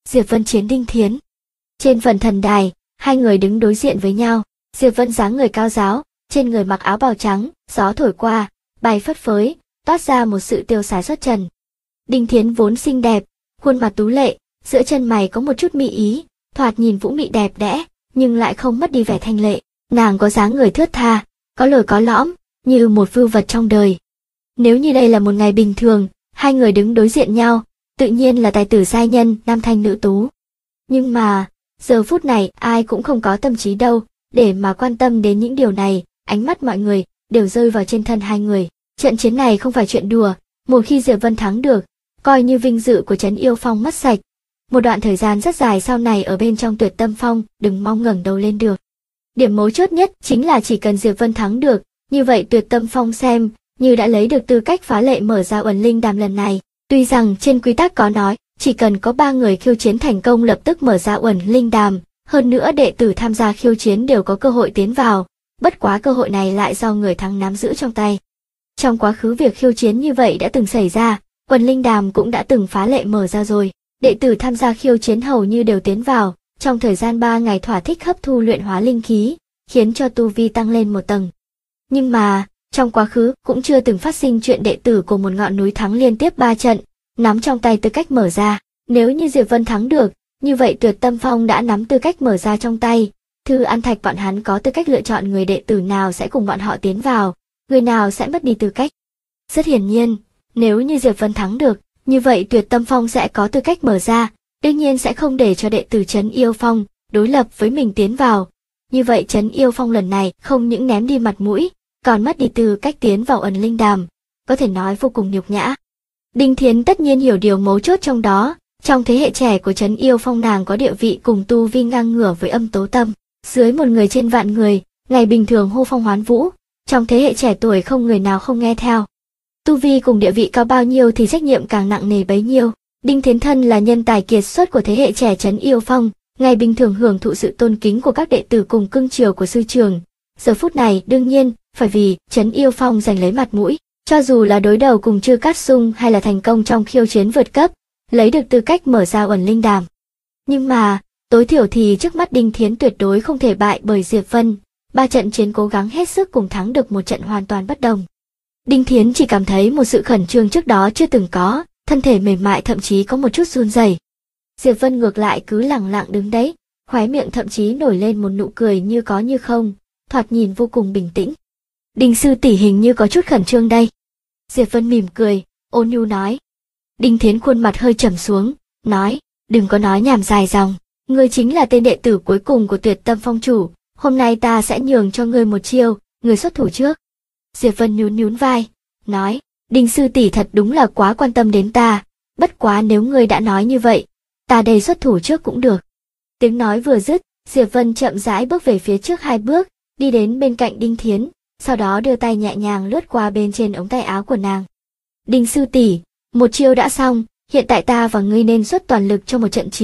Diệp Vân chiến Đinh Thiến. Trên phần thần đài, hai người đứng đối diện với nhau. Diệp Vân dáng người cao ráo, trên người mặc áo bào trắng, gió thổi qua, bay phất phới, toát ra một sự tiêu sái xuất trần. Đinh Thiến vốn xinh đẹp, khuôn mặt tú lệ, giữa chân mày có một chút mỹ ý, thoạt nhìn vũ mị đẹp đẽ, nhưng lại không mất đi vẻ thanh lệ. Nàng có dáng người thướt tha, có lồi có lõm, như một vưu vật trong đời. Nếu như đây là một ngày bình thường, hai người đứng đối diện nhau, tự nhiên là tài tử giai nhân, nam thanh nữ tú. Nhưng mà, giờ phút này ai cũng không có tâm trí đâu, để mà quan tâm đến những điều này, ánh mắt mọi người đều rơi vào trên thân hai người. Trận chiến này không phải chuyện đùa, một khi Diệp Vân thắng được, coi như vinh dự của Trấn Yêu Phong mất sạch. Một đoạn thời gian rất dài sau này ở bên trong Tuyệt Tâm Phong đừng mong ngẩng đầu lên được. Điểm mấu chốt nhất chính là chỉ cần Diệp Vân thắng được, như vậy Tuyệt Tâm Phong xem như đã lấy được tư cách phá lệ mở ra Uẩn Linh Đàm lần này. Tuy rằng trên quy tắc có nói, chỉ cần có 3 người khiêu chiến thành công lập tức mở ra Uẩn Linh Đàm, hơn nữa đệ tử tham gia khiêu chiến đều có cơ hội tiến vào, bất quá cơ hội này lại do người thắng nắm giữ trong tay. Trong quá khứ việc khiêu chiến như vậy đã từng xảy ra, Uẩn Linh Đàm cũng đã từng phá lệ mở ra rồi, đệ tử tham gia khiêu chiến hầu như đều tiến vào, trong thời gian 3 ngày thỏa thích hấp thu luyện hóa linh khí, khiến cho tu vi tăng lên một tầng. Nhưng mà, trong quá khứ cũng chưa từng phát sinh chuyện đệ tử của một ngọn núi thắng liên tiếp 3 trận, nắm trong tay tư cách mở ra. Nếu như Diệp Vân thắng được, như vậy Tuyệt Tâm Phong đã nắm tư cách mở ra trong tay. Thư An Thạch bọn hắn có tư cách lựa chọn người đệ tử nào sẽ cùng bọn họ tiến vào, người nào sẽ mất đi tư cách. Rất hiển nhiên, nếu như Diệp Vân thắng được, như vậy Tuyệt Tâm Phong sẽ có tư cách mở ra, đương nhiên sẽ không để cho đệ tử Trấn Yêu Phong đối lập với mình tiến vào. Như vậy Trấn Yêu Phong lần này không những ném đi mặt mũi, còn mất đi tư cách tiến vào Uẩn Linh Đàm, có thể nói vô cùng nhục nhã. Đinh Thiến tất nhiên hiểu điều mấu chốt trong đó, trong thế hệ trẻ của Trấn Yêu Phong nàng có địa vị cùng tu vi ngang ngửa với Âm Tố Tâm, dưới một người trên vạn người, ngày bình thường hô phong hoán vũ, trong thế hệ trẻ tuổi không người nào không nghe theo. Tu vi cùng địa vị cao bao nhiêu thì trách nhiệm càng nặng nề bấy nhiêu. Đinh Thiến thân là nhân tài kiệt xuất của thế hệ trẻ Trấn Yêu Phong, ngày bình thường hưởng thụ sự tôn kính của các đệ tử cùng cưng chiều của sư trường. Giờ phút này đương nhiên phải vì Trấn Yêu Phong giành lấy mặt mũi, cho dù là đối đầu cùng Trư Cát Sung hay là thành công trong khiêu chiến vượt cấp, lấy được tư cách mở ra Uẩn Linh Đàm. Nhưng mà, tối thiểu thì trước mắt Đinh Thiến tuyệt đối không thể bại bởi Diệp Vân, 3 trận chiến cố gắng hết sức cùng thắng được một trận hoàn toàn bất đồng. Đinh Thiến chỉ cảm thấy một sự khẩn trương trước đó chưa từng có, thân thể mềm mại thậm chí có một chút run rẩy. Diệp Vân ngược lại cứ lẳng lặng đứng đấy, khóe miệng thậm chí nổi lên một nụ cười như có như không, thoạt nhìn vô cùng bình tĩnh. Đinh sư tỷ hình như có chút khẩn trương đây. Diệp Vân mỉm cười, ôn nhu nói. Đinh Thiến khuôn mặt hơi trầm xuống, nói, đừng có nói nhảm dài dòng, ngươi chính là tên đệ tử cuối cùng của Tuyệt Tâm Phong chủ, hôm nay ta sẽ nhường cho ngươi một chiêu, ngươi xuất thủ trước. Diệp Vân nhún nhún vai, nói, Đinh sư tỷ thật đúng là quá quan tâm đến ta, bất quá nếu ngươi đã nói như vậy, ta đây xuất thủ trước cũng được. Tiếng nói vừa dứt, Diệp Vân chậm rãi bước về phía trước 2 bước, đi đến bên cạnh Đinh Thiến, sau đó đưa tay nhẹ nhàng lướt qua bên trên ống tay áo của nàng. Đinh sư tỷ, một chiêu đã xong, hiện tại ta và ngươi nên xuất toàn lực cho một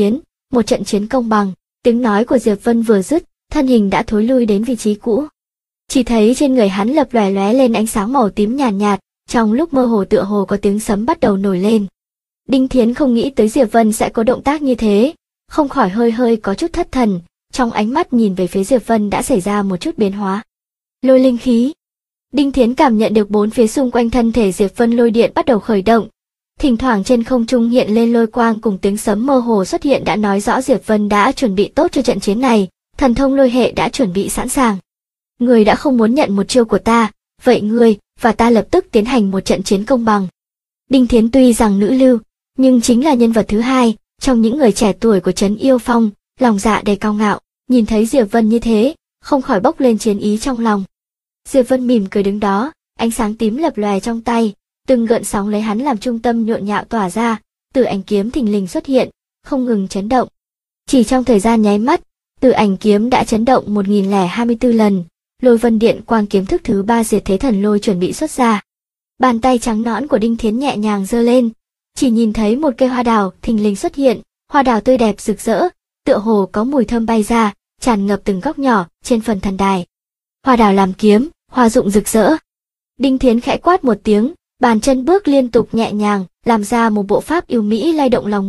trận chiến công bằng. Tiếng nói của Diệp Vân vừa dứt, thân hình đã thối lui đến vị trí cũ. Chỉ thấy trên người hắn lập lòe lóe lên ánh sáng màu tím nhàn nhạt, trong lúc mơ hồ tựa hồ có tiếng sấm bắt đầu nổi lên. Đinh Thiến không nghĩ tới Diệp Vân sẽ có động tác như thế, không khỏi hơi có chút thất thần, trong ánh mắt nhìn về phía Diệp Vân đã xảy ra một chút biến hóa. Lôi linh khí. Đinh Thiến cảm nhận được bốn phía xung quanh thân thể Diệp Vân lôi điện bắt đầu khởi động. Thỉnh thoảng trên không trung hiện lên lôi quang cùng tiếng sấm mơ hồ xuất hiện đã nói rõ Diệp Vân đã chuẩn bị tốt cho trận chiến này, thần thông lôi hệ đã chuẩn bị sẵn sàng. Ngươi đã không muốn nhận một chiêu của ta, vậy ngươi và ta lập tức tiến hành một trận chiến công bằng. Đinh Thiến tuy rằng nữ lưu, nhưng chính là nhân vật thứ hai trong những người trẻ tuổi của Trấn Yêu Phong, lòng dạ đầy cao ngạo, nhìn thấy Diệp Vân như thế, không khỏi bốc lên chiến ý trong lòng. Diệp Vân mỉm cười đứng đó, ánh sáng tím lập lòe trong tay, từng gợn sóng lấy hắn làm trung tâm nhộn nhạo tỏa ra, Tử Ảnh kiếm thình lình xuất hiện, không ngừng chấn động. Chỉ trong thời gian nháy mắt, Tử Ảnh kiếm đã chấn động 1024 lần, Lôi Vân Điện quang kiếm thức thứ 3 diệt thế thần lôi chuẩn bị xuất ra. Bàn tay trắng nõn của Đinh Thiến nhẹ nhàng giơ lên, chỉ nhìn thấy một cây hoa đào thình lình xuất hiện, hoa đào tươi đẹp rực rỡ, tựa hồ có mùi thơm bay ra, tràn ngập từng góc nhỏ trên phần thần đài. Hoa đào làm kiếm, hoa dụng rực rỡ. Đinh Thiến khẽ quát một tiếng, bàn chân bước liên tục nhẹ nhàng, làm ra một bộ pháp yêu mỹ lay động lòng người,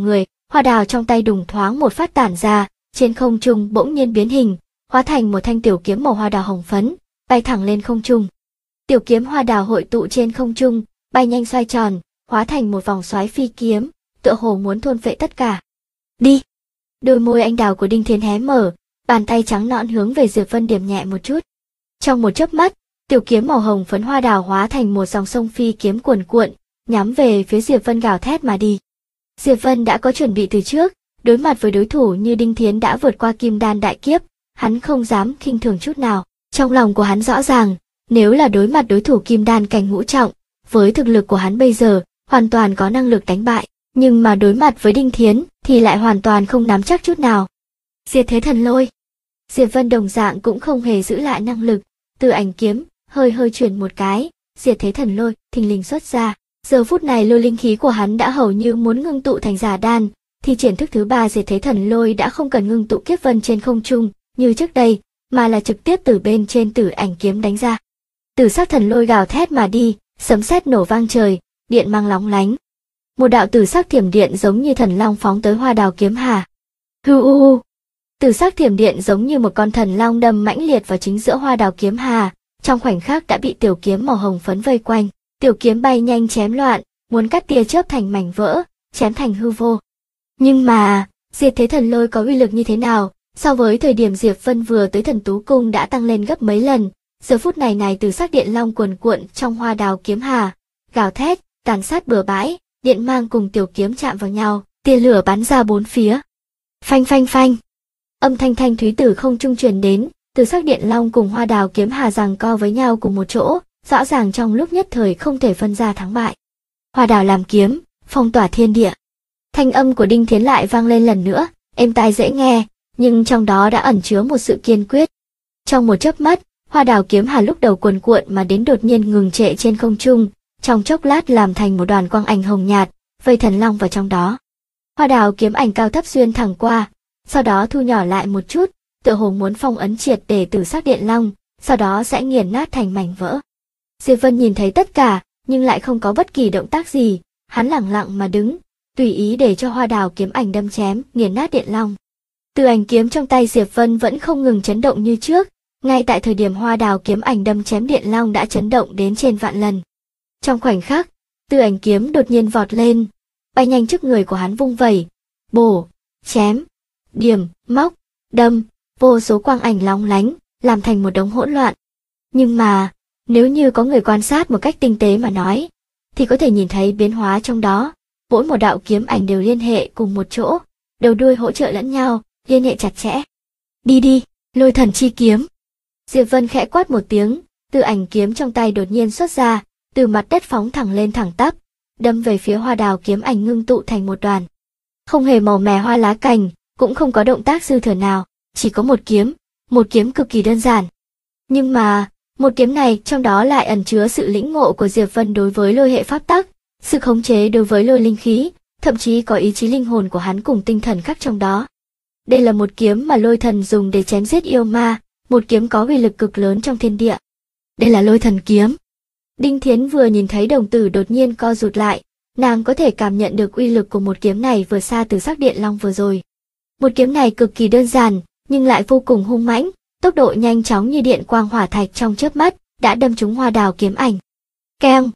hoa đào trong tay đùng thoáng một phát tản ra, trên không trung bỗng nhiên biến hình, hóa thành một thanh tiểu kiếm màu hoa đào hồng phấn, bay thẳng lên không trung. Tiểu kiếm hoa đào hội tụ trên không trung, bay nhanh xoay tròn, hóa thành một vòng xoáy phi kiếm, tựa hồ muốn thôn phệ tất cả. Đi! Đôi môi anh đào của Đinh Thiến hé mở, bàn tay trắng nõn hướng về Diệp Vân điểm nhẹ một chút. Trong một chớp mắt, tiểu kiếm màu hồng phấn hoa đào hóa thành một dòng sông phi kiếm cuồn cuộn, nhắm về phía Diệp Vân gào thét mà đi. Diệp Vân đã có chuẩn bị từ trước, đối mặt với đối thủ như Đinh Thiến đã vượt qua kim đan đại kiếp, hắn không dám khinh thường chút nào. Trong lòng của hắn rõ ràng, nếu là đối mặt đối thủ kim đan cảnh ngũ trọng, với thực lực của hắn bây giờ, hoàn toàn có năng lực đánh bại, nhưng mà đối mặt với Đinh Thiến thì lại hoàn toàn không nắm chắc chút nào. Diệt thế thần lôi. Diệp Vân đồng dạng cũng không hề giữ lại năng lực, từ ảnh kiếm, hơi chuyển một cái, diệt thế thần lôi thình lình xuất ra. Giờ phút này lôi linh khí của hắn đã hầu như muốn ngưng tụ thành giả đan, thì triển thức thứ 3 diệt thế thần lôi đã không cần ngưng tụ kiếp vân trên không trung như trước đây, mà là trực tiếp từ bên trên tử ảnh kiếm đánh ra. Tử sắc thần lôi gào thét mà đi, sấm sét nổ vang trời, điện mang lóng lánh. Một đạo tử sắc thiểm điện giống như thần long phóng tới hoa đào kiếm hà. Hư u u. Tử sắc thiểm điện giống như một con thần long đâm mãnh liệt vào chính giữa hoa đào kiếm hà, trong khoảnh khắc đã bị tiểu kiếm màu hồng phấn vây quanh. Tiểu kiếm bay nhanh chém loạn, muốn cắt tia chớp thành mảnh vỡ, chém thành hư vô. Nhưng mà, diệt thế thần lôi có uy lực như thế nào, so với thời điểm Diệp Vân vừa tới Thần Tú Cung đã tăng lên gấp mấy lần. Giờ phút này từ sắc điện long cuồn cuộn trong hoa đào kiếm hà, gào thét, tàn sát bừa bãi, điện mang cùng tiểu kiếm chạm vào nhau, tia lửa bắn ra bốn phía. Phanh phanh phanh. Âm thanh thanh thúy từ không trung truyền đến, từ sắc điện long cùng hoa đào kiếm hà giằng co với nhau cùng một chỗ, rõ ràng trong lúc nhất thời không thể phân ra thắng bại. Hoa đào làm kiếm, phong tỏa thiên địa. Thanh âm của Đinh Thiến lại vang lên lần nữa, êm tai dễ nghe, nhưng trong đó đã ẩn chứa một sự kiên quyết. Trong một chớp mắt, hoa đào kiếm hà lúc đầu cuồn cuộn mà đến đột nhiên ngừng trệ trên không trung, trong chốc lát làm thành một đoàn quang ảnh hồng nhạt, vây thần long vào trong đó. Hoa đào kiếm ảnh cao thấp xuyên thẳng qua, sau đó thu nhỏ lại một chút, tựa hồ muốn phong ấn triệt để tử sắc điện long, sau đó sẽ nghiền nát thành mảnh vỡ. Diệp Vân nhìn thấy tất cả, nhưng lại không có bất kỳ động tác gì, hắn lẳng lặng mà đứng, tùy ý để cho hoa đào kiếm ảnh đâm chém, nghiền nát điện long. Từ ảnh kiếm trong tay Diệp Vân vẫn không ngừng chấn động như trước, ngay tại thời điểm hoa đào kiếm ảnh đâm chém điện long đã chấn động đến trên vạn lần. Trong khoảnh khắc, từ ảnh kiếm đột nhiên vọt lên, bay nhanh trước người của hắn vung vẩy, bổ, chém, điểm, móc, đâm, vô số quang ảnh lóng lánh, làm thành một đống hỗn loạn. Nhưng mà, nếu như có người quan sát một cách tinh tế mà nói, thì có thể nhìn thấy biến hóa trong đó, mỗi một đạo kiếm ảnh đều liên hệ cùng một chỗ, đầu đuôi hỗ trợ lẫn nhau, liên hệ chặt chẽ. Đi đi, lôi thần chi kiếm. Diệp Vân khẽ quát một tiếng, từ ảnh kiếm trong tay đột nhiên xuất ra, từ mặt đất phóng thẳng lên thẳng tắp, đâm về phía hoa đào kiếm ảnh ngưng tụ thành một đoàn. Không hề màu mè hoa lá cành, cũng không có động tác dư thừa nào, chỉ có một kiếm cực kỳ đơn giản. Nhưng mà, một kiếm này trong đó lại ẩn chứa sự lĩnh ngộ của Diệp Vân đối với lôi hệ pháp tắc, sự khống chế đối với lôi linh khí, thậm chí có ý chí linh hồn của hắn cùng tinh thần khắc trong đó. Đây là một kiếm mà lôi thần dùng để chém giết yêu ma, một kiếm có uy lực cực lớn trong thiên địa. Đây là lôi thần kiếm. Đinh Thiến vừa nhìn thấy đồng tử đột nhiên co rụt lại, nàng có thể cảm nhận được uy lực của một kiếm này vừa xa từ sắc điện long vừa rồi. Một kiếm này cực kỳ đơn giản, nhưng lại vô cùng hung mãnh, tốc độ nhanh chóng như điện quang hỏa thạch trong chớp mắt, đã đâm trúng hoa đào kiếm ảnh. Keng!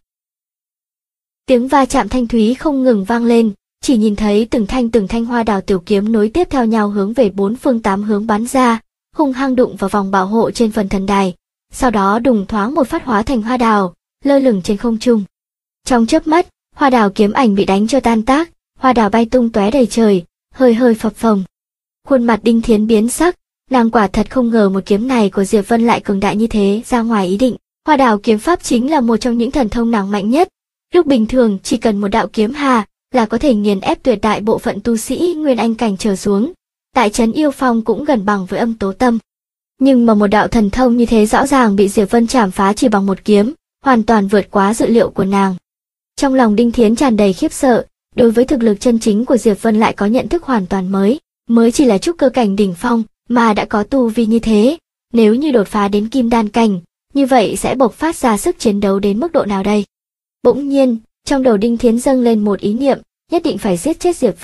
Tiếng va chạm thanh thúy không ngừng vang lên, chỉ nhìn thấy từng thanh hoa đào tiểu kiếm nối tiếp theo nhau hướng về bốn phương tám hướng bắn ra, hung hăng đụng vào vòng bảo hộ trên phần thần đài, sau đó đùng thoáng một phát hóa thành hoa đào, lơ lửng trên không trung. Trong chớp mắt, hoa đào kiếm ảnh bị đánh cho tan tác, hoa đào bay tung tóe đầy trời, hơi phập phồng. Khuôn mặt Đinh Thiến biến sắc, nàng quả thật không ngờ một kiếm này của Diệp Vân lại cường đại như thế, ra ngoài ý định. Hoa đào kiếm pháp chính là một trong những thần thông nàng mạnh nhất. Lúc bình thường chỉ cần một đạo kiếm hà là có thể nghiền ép tuyệt đại bộ phận tu sĩ nguyên anh cảnh trở xuống. Tại trấn Yêu Phong cũng gần bằng với Âm Tố Tâm. Nhưng mà một đạo thần thông như thế rõ ràng bị Diệp Vân chảm phá chỉ bằng một kiếm, hoàn toàn vượt quá dự liệu của nàng. Trong lòng Đinh Thiến tràn đầy khiếp sợ, đối với thực lực chân chính của Diệp Vân lại có nhận thức hoàn toàn mới chỉ là trúc cơ cảnh đỉnh phong mà đã có tu vi như thế, nếu như đột phá đến kim đan cảnh, như vậy sẽ bộc phát ra sức chiến đấu đến mức độ nào đây? Bỗng nhiên, trong đầu Đinh Thiến dâng lên một ý niệm, nhất định phải giết chết Diệp Vân,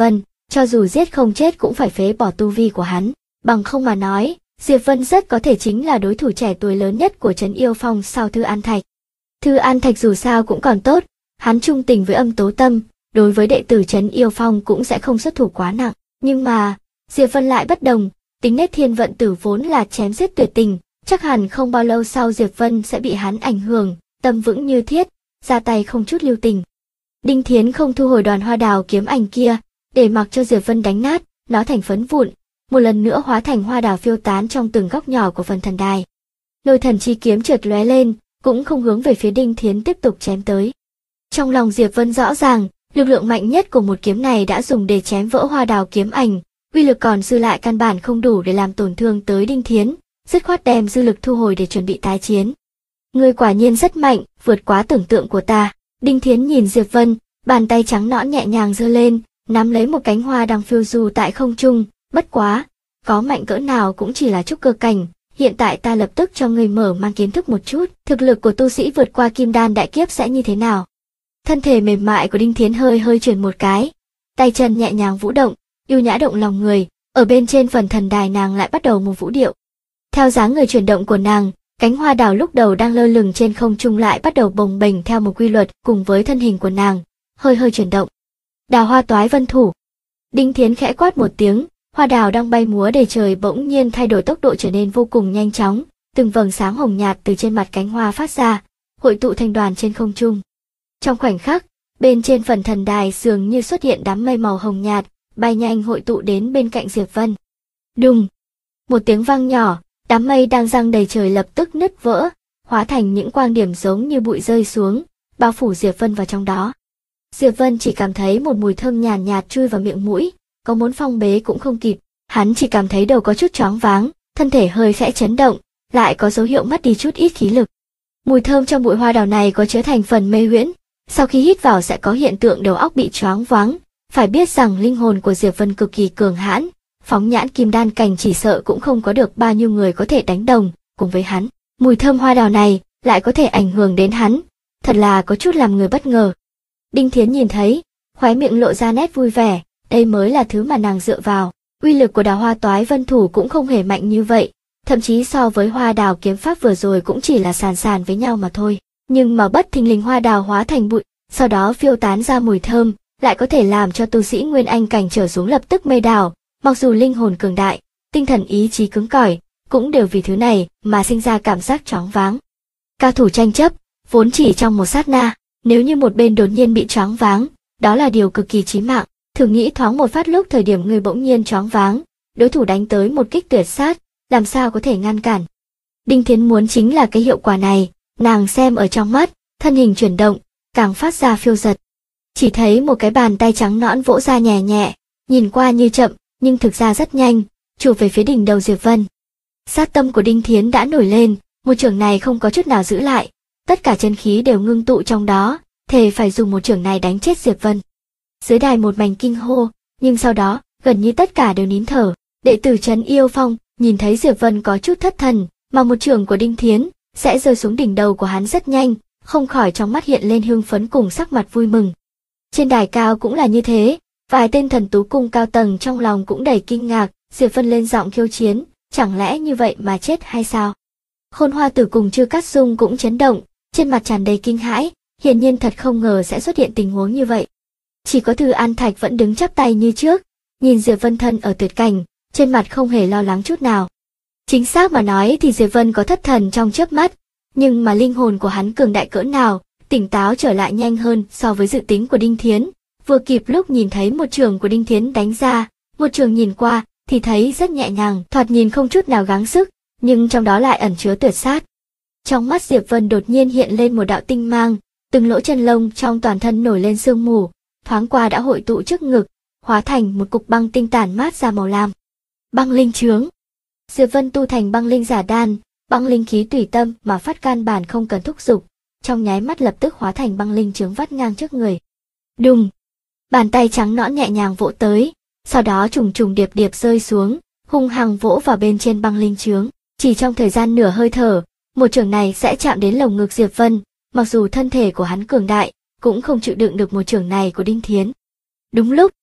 cho dù giết không chết cũng phải phế bỏ tu vi của hắn, bằng không mà nói, Diệp Vân rất có thể chính là đối thủ trẻ tuổi lớn nhất của Trấn Yêu Phong sau Thư An Thạch. Thư An Thạch dù sao cũng còn tốt, hắn trung tình với Âm Tố Tâm, đối với đệ tử Trấn Yêu Phong cũng sẽ không xuất thủ quá nặng, nhưng mà, Diệp Vân lại bất đồng, tính nết Thiên Vận Tử vốn là chém giết tuyệt tình, chắc hẳn không bao lâu sau Diệp Vân sẽ bị hắn ảnh hưởng, tâm vững như thiết, ra tay không chút lưu tình. Đinh Thiến không thu hồi đoàn hoa đào kiếm ảnh kia, để mặc cho Diệp Vân đánh nát, nó thành phấn vụn, một lần nữa hóa thành hoa đào phiêu tán trong từng góc nhỏ của phần thần đài. Lôi thần chi kiếm chợt lóe lên, cũng không hướng về phía Đinh Thiến tiếp tục chém tới. Trong lòng Diệp Vân rõ ràng, lực lượng mạnh nhất của một kiếm này đã dùng để chém vỡ hoa đào kiếm ảnh, uy lực còn dư lại căn bản không đủ để làm tổn thương tới Đinh Thiến, dứt khoát đem dư lực thu hồi để chuẩn bị tái chiến. Ngươi quả nhiên rất mạnh, vượt quá tưởng tượng của ta. Đinh Thiến nhìn Diệp Vân, bàn tay trắng nõn nhẹ nhàng giơ lên, nắm lấy một cánh hoa đang phiêu du tại không trung. Bất quá, có mạnh cỡ nào cũng chỉ là trúc cơ cảnh, hiện tại ta lập tức cho ngươi mở mang kiến thức một chút, thực lực của tu sĩ vượt qua kim đan đại kiếp sẽ như thế nào. Thân thể mềm mại của Đinh Thiến hơi hơi chuyển một cái, tay chân nhẹ nhàng vũ động, yêu nhã động lòng người, ở bên trên phần thần đài nàng lại bắt đầu một vũ điệu. Theo dáng người chuyển động của nàng, cánh hoa đào lúc đầu đang lơ lửng trên không trung lại bắt đầu bồng bềnh theo một quy luật cùng với thân hình của nàng, hơi hơi chuyển động. Đào hoa toái vân thủ. Đinh Thiến khẽ quát một tiếng, hoa đào đang bay múa đầy trời bỗng nhiên thay đổi tốc độ trở nên vô cùng nhanh chóng, từng vầng sáng hồng nhạt từ trên mặt cánh hoa phát ra, hội tụ thành đoàn trên không trung. Trong khoảnh khắc, bên trên phần thần đài dường như xuất hiện đám mây màu hồng nhạt, bay nhanh hội tụ đến bên cạnh Diệp Vân. Đùng! Một tiếng vang nhỏ, đám mây đang giăng đầy trời lập tức nứt vỡ, hóa thành những quang điểm giống như bụi rơi xuống, bao phủ Diệp Vân vào trong đó. Diệp Vân chỉ cảm thấy một mùi thơm nhàn nhạt chui vào miệng mũi, có muốn phong bế cũng không kịp, hắn chỉ cảm thấy đầu có chút choáng váng, thân thể hơi khẽ chấn động, lại có dấu hiệu mất đi chút ít khí lực. Mùi thơm trong bụi hoa đào này có chứa thành phần mê huyễn, sau khi hít vào sẽ có hiện tượng đầu óc bị choáng váng, phải biết rằng linh hồn của Diệp Vân cực kỳ cường hãn, phóng nhãn kim đan cảnh chỉ sợ cũng không có được bao nhiêu người có thể đánh đồng cùng với hắn. Mùi thơm hoa đào này lại có thể ảnh hưởng đến hắn, thật là có chút làm người bất ngờ. Đinh Thiến nhìn thấy, khóe miệng lộ ra nét vui vẻ, đây mới là thứ mà nàng dựa vào. Uy lực của đào hoa toái vân thủ cũng không hề mạnh như vậy, thậm chí so với hoa đào kiếm pháp vừa rồi cũng chỉ là sàn sàn với nhau mà thôi. Nhưng mà bất thình lình hoa đào hóa thành bụi, sau đó phiêu tán ra mùi thơm, lại có thể làm cho tu sĩ nguyên anh cảnh trở xuống lập tức mê đảo, mặc dù linh hồn cường đại, tinh thần ý chí cứng cỏi, cũng đều vì thứ này mà sinh ra cảm giác choáng váng. Cao thủ tranh chấp, vốn chỉ trong một sát na, nếu như một bên đột nhiên bị choáng váng, đó là điều cực kỳ chí mạng. Thử nghĩ thoáng một phát lúc thời điểm người bỗng nhiên choáng váng, đối thủ đánh tới một kích tuyệt sát, làm sao có thể ngăn cản. Đinh Thiến muốn chính là cái hiệu quả này, nàng xem ở trong mắt, thân hình chuyển động, càng phát ra phiêu giật. Chỉ thấy một cái bàn tay trắng nõn vỗ ra nhẹ nhẹ, nhìn qua như chậm, nhưng thực ra rất nhanh, chụp về phía đỉnh đầu Diệp Vân. Sát tâm của Đinh Thiến đã nổi lên, một chưởng này không có chút nào giữ lại, tất cả chân khí đều ngưng tụ trong đó, thề phải dùng một chưởng này đánh chết Diệp Vân. Dưới đài một mảnh kinh hô, nhưng sau đó, gần như tất cả đều nín thở. Đệ tử Trấn Yêu Phong nhìn thấy Diệp Vân có chút thất thần, mà một chưởng của Đinh Thiến sẽ rơi xuống đỉnh đầu của hắn rất nhanh, không khỏi trong mắt hiện lên hưng phấn cùng sắc mặt vui mừng. Trên đài cao cũng là như thế, vài tên thần tú cung cao tầng trong lòng cũng đầy kinh ngạc, Diệp Vân lên giọng khiêu chiến, chẳng lẽ như vậy mà chết hay sao? Khôn Hoa Tử cùng Chư Cát Dung cũng chấn động, trên mặt tràn đầy kinh hãi, hiển nhiên thật không ngờ sẽ xuất hiện tình huống như vậy. Chỉ có Thư An Thạch vẫn đứng chắp tay như trước, nhìn Diệp Vân thân ở tuyệt cảnh, trên mặt không hề lo lắng chút nào. Chính xác mà nói thì Diệp Vân có thất thần trong chớp mắt, nhưng mà linh hồn của hắn cường đại cỡ nào, tỉnh táo trở lại nhanh hơn so với dự tính của Đinh Thiến, vừa kịp lúc nhìn thấy một chưởng của Đinh Thiến đánh ra, một chưởng nhìn qua thì thấy rất nhẹ nhàng, thoạt nhìn không chút nào gắng sức, nhưng trong đó lại ẩn chứa tuyệt sát. Trong mắt Diệp Vân đột nhiên hiện lên một đạo tinh mang, từng lỗ chân lông trong toàn thân nổi lên sương mù, thoáng qua đã hội tụ trước ngực, hóa thành một cục băng tinh tản mát ra màu lam. Băng linh chướng. Diệp Vân tu thành băng linh giả đan, băng linh khí tùy tâm mà phát căn bản không cần thúc giục, trong nháy mắt lập tức hóa thành băng linh chướng vắt ngang trước người. Đùng! Bàn tay trắng nõn nhẹ nhàng vỗ tới, sau đó trùng trùng điệp điệp rơi xuống, hung hăng vỗ vào bên trên băng linh chướng. Chỉ trong thời gian nửa hơi thở, một chưởng này sẽ chạm đến lồng ngực Diệp Vân, mặc dù thân thể của hắn cường đại, cũng không chịu đựng được một chưởng này của Đinh Thiến. Đúng lúc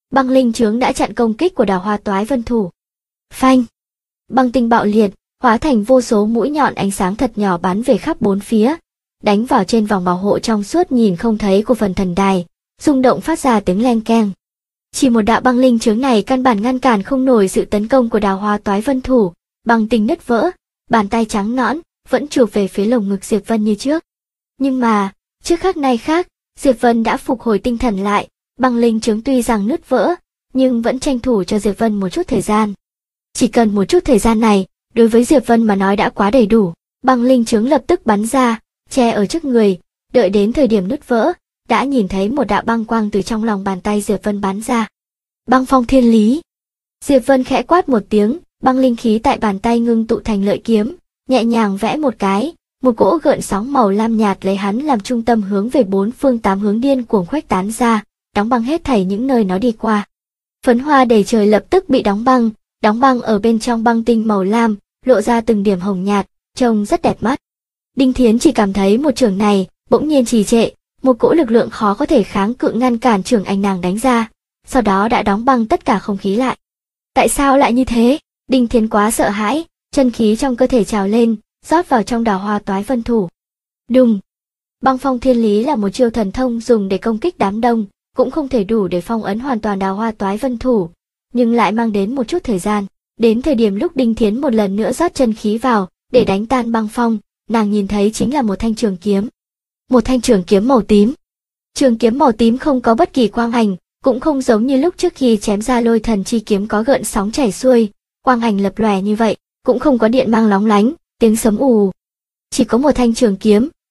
Băng linh chướng đã chặn công kích của Đào Hoa Toái Vân Thủ. Phanh! Băng tinh bạo liệt, hóa thành vô số mũi nhọn ánh sáng thật nhỏ bắn về khắp bốn phía, đánh vào trên vòng bảo hộ trong suốt nhìn không thấy của phần thần đài, rung động phát ra tiếng leng keng. Chỉ một đạo băng linh chướng này căn bản ngăn cản không nổi sự tấn công của Đào Hoa Toái Vân Thủ, băng tinh nứt vỡ, bàn tay trắng nõn vẫn chụp về phía lồng ngực Diệp Vân như trước. Nhưng mà, trước khắc này khác, Diệp Vân đã phục hồi tinh thần lại, băng linh chướng tuy rằng nứt vỡ, nhưng vẫn tranh thủ cho Diệp Vân một chút thời gian. Chỉ cần một chút thời gian này, đối với Diệp Vân mà nói đã quá đầy đủ, băng linh chướng lập tức bắn ra, che ở trước người, đợi đến thời điểm nứt vỡ, đã nhìn thấy một đạo băng quang từ trong lòng bàn tay Diệp Vân bắn ra. Băng phong thiên lý. Diệp Vân khẽ quát một tiếng, băng linh khí tại bàn tay ngưng tụ thành lợi kiếm, nhẹ nhàng vẽ một cái, một cỗ gợn sóng màu lam nhạt lấy hắn làm trung tâm hướng về bốn phương tám hướng điên cuồng khuếch tán ra, đóng băng hết thảy những nơi nó đi qua. Phấn hoa đầy trời lập tức bị đóng băng ở bên trong băng tinh màu lam, lộ ra từng điểm hồng nhạt, trông rất đẹp mắt. Đinh Thiến chỉ cảm thấy một chưởng này bỗng nhiên trì trệ, một cỗ lực lượng khó có thể kháng cự ngăn cản chưởng ảnh nàng đánh ra, sau đó đã đóng băng tất cả không khí lại. Tại sao lại như thế? Đinh Thiến quá sợ hãi, chân khí trong cơ thể trào lên, rót vào trong Đào Hoa Toái Vân Thủ. Đùng! Băng phong thiên lý là một chiêu thần thông dùng để công kích đám đông, cũng không thể đủ để phong ấn hoàn toàn Đào Hoa Toái Vân Thủ, nhưng lại mang đến một chút thời gian. Đến thời điểm lúc Đinh Thiến một lần nữa rót chân khí vào, để đánh tan băng phong, nàng nhìn thấy chính là một thanh trường kiếm. Một thanh trường kiếm màu tím. Trường kiếm màu tím không có bất kỳ quang ảnh, cũng không giống như lúc trước khi chém ra Lôi Thần chi kiếm có gợn sóng chảy xuôi, quang ảnh lập lòe như vậy, cũng không có điện mang lóng lánh, tiếng sấm ù. Chỉ có một thanh trường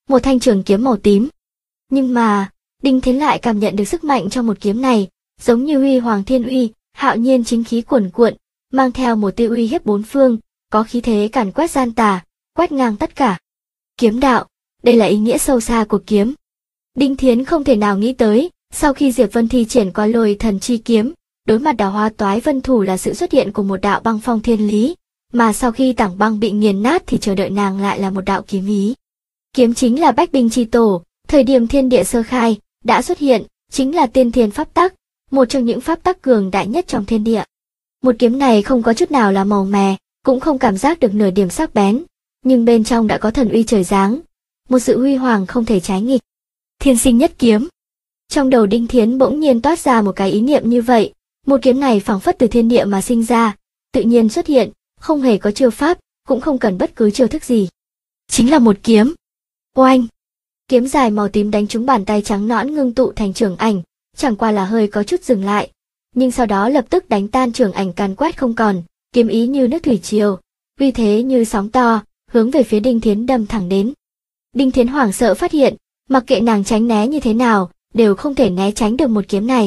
kiếm màu tím. Nhưng mà, Đinh Thiến lại cảm nhận được sức mạnh trong một kiếm này, giống như huy hoàng thiên uy, hạo nhiên chính khí cuồn cuộn, mang theo một tia uy hiếp bốn phương, có khí thế càn quét gian tà, quét ngang tất cả. Kiếm đạo, đây là ý nghĩa sâu xa của kiếm. Đinh Thiến không thể nào nghĩ tới, sau khi Diệp Vân thi triển qua Lôi Thần chi kiếm, đối mặt Đào Hoa Toái Vân Thủ là sự xuất hiện của một đạo băng phong thiên lý, mà sau khi tảng băng bị nghiền nát thì chờ đợi nàng lại là một đạo kiếm ý. Kiếm chính là bách binh chi tổ, thời điểm thiên địa sơ khai, đã xuất hiện, chính là tiên thiên pháp tắc, một trong những pháp tắc cường đại nhất trong thiên địa. Một kiếm này không có chút nào là màu mè, cũng không cảm giác được nửa điểm sắc bén, nhưng bên trong đã có thần uy trời giáng, một sự huy hoàng không thể trái nghịch. Thiên sinh nhất kiếm. Trong đầu Đinh Thiến bỗng nhiên toát ra một cái ý niệm như vậy, một kiếm này phảng phất từ thiên địa mà sinh ra, tự nhiên xuất hiện, không hề có chiêu pháp, cũng không cần bất cứ chiêu thức gì. Chính là một kiếm. Oanh! Kiếm dài màu tím đánh trúng bàn tay trắng nõn ngưng tụ thành trường ảnh, chẳng qua là hơi có chút dừng lại, nhưng sau đó lập tức đánh tan trường ảnh càn quét không còn, kiếm ý như nước thủy triều, uy thế như sóng to, hướng về phía Đinh Thiến đâm thẳng đến. Đinh Thiến hoảng sợ phát hiện, mặc kệ nàng tránh né như thế nào, đều không thể né tránh được một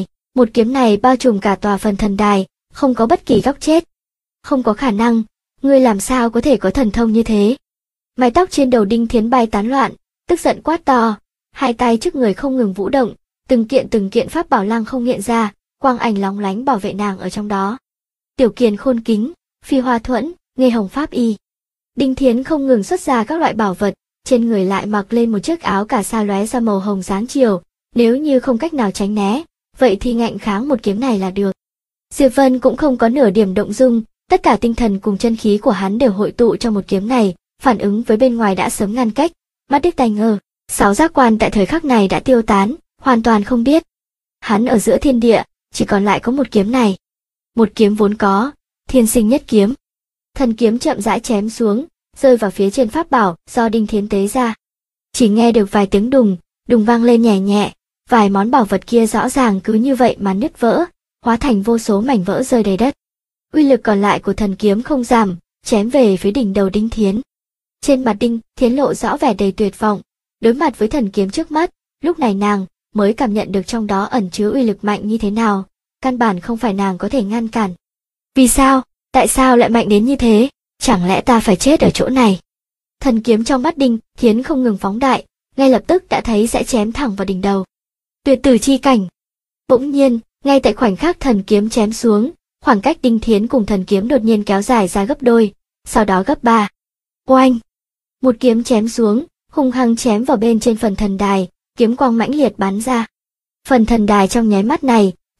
kiếm này bao trùm cả tòa phần thần đài, không có bất kỳ góc chết. Không có khả năng, ngươi làm sao có thể có thần thông như thế? Mái tóc trên đầu Đinh Thiến bay tán loạn, tức giận quát to, hai tay trước người không ngừng vũ động, từng kiện pháp bảo lăng không hiện ra, quang ảnh lóng lánh bảo vệ nàng ở trong đó. Tiểu Kiền Khôn Kính, Phi Hoa Thuẫn, Nghê Hồng Pháp Y. Đinh Thiến không ngừng xuất ra các loại bảo vật, trên người lại mặc lên một chiếc áo cà sa lóe ra màu hồng sáng chiều, nếu như không cách nào tránh né, vậy thì ngạnh kháng một kiếm này là được. Diệp Vân cũng không có nửa điểm động dung, tất cả tinh thần cùng chân khí của hắn đều hội tụ trong một kiếm này, phản ứng với bên ngoài đã sớm ngăn cách, mắt điếc tai ngơ, sáu giác quan tại thời khắc này đã tiêu tán, hoàn toàn không biết. Hắn ở giữa thiên địa, chỉ còn lại có một kiếm này. Một kiếm vốn có, thiên sinh nhất kiếm. Thần kiếm chậm rãi chém xuống, rơi vào phía trên pháp bảo do Đinh Thiến tế ra. Chỉ nghe được vài tiếng đùng, đùng vang lên nhẹ nhẹ, vài món bảo vật kia rõ ràng cứ như vậy mà nứt vỡ, hóa thành vô số mảnh vỡ rơi đầy đất. Uy lực còn lại của thần kiếm không giảm, chém về phía đỉnh đầu Đinh Thiến. Trên mặt Đinh Thiến lộ rõ vẻ đầy tuyệt vọng, đối mặt với thần kiếm trước mắt, lúc này nàng mới cảm nhận được trong đó ẩn chứa uy lực mạnh như thế nào, căn bản không phải nàng có thể ngăn cản. Vì sao? Tại sao lại mạnh đến như thế? Chẳng lẽ ta phải chết ở chỗ này? Thần kiếm trong mắt Đinh Thiến không ngừng phóng đại, ngay lập tức đã thấy sẽ chém thẳng vào đỉnh đầu. Tuyệt tử chi cảnh. Bỗng nhiên, ngay tại khoảnh khắc thần kiếm chém xuống, khoảng cách Đinh Thiến cùng thần kiếm đột nhiên kéo dài ra gấp đôi, sau đó gấp 3. Oanh! Một kiếm chém xuống, hung hăng chém vào bên trên phần thần đài, kiếm quang mãnh liệt bắn ra. Phần thần đài trong nháy mắt này,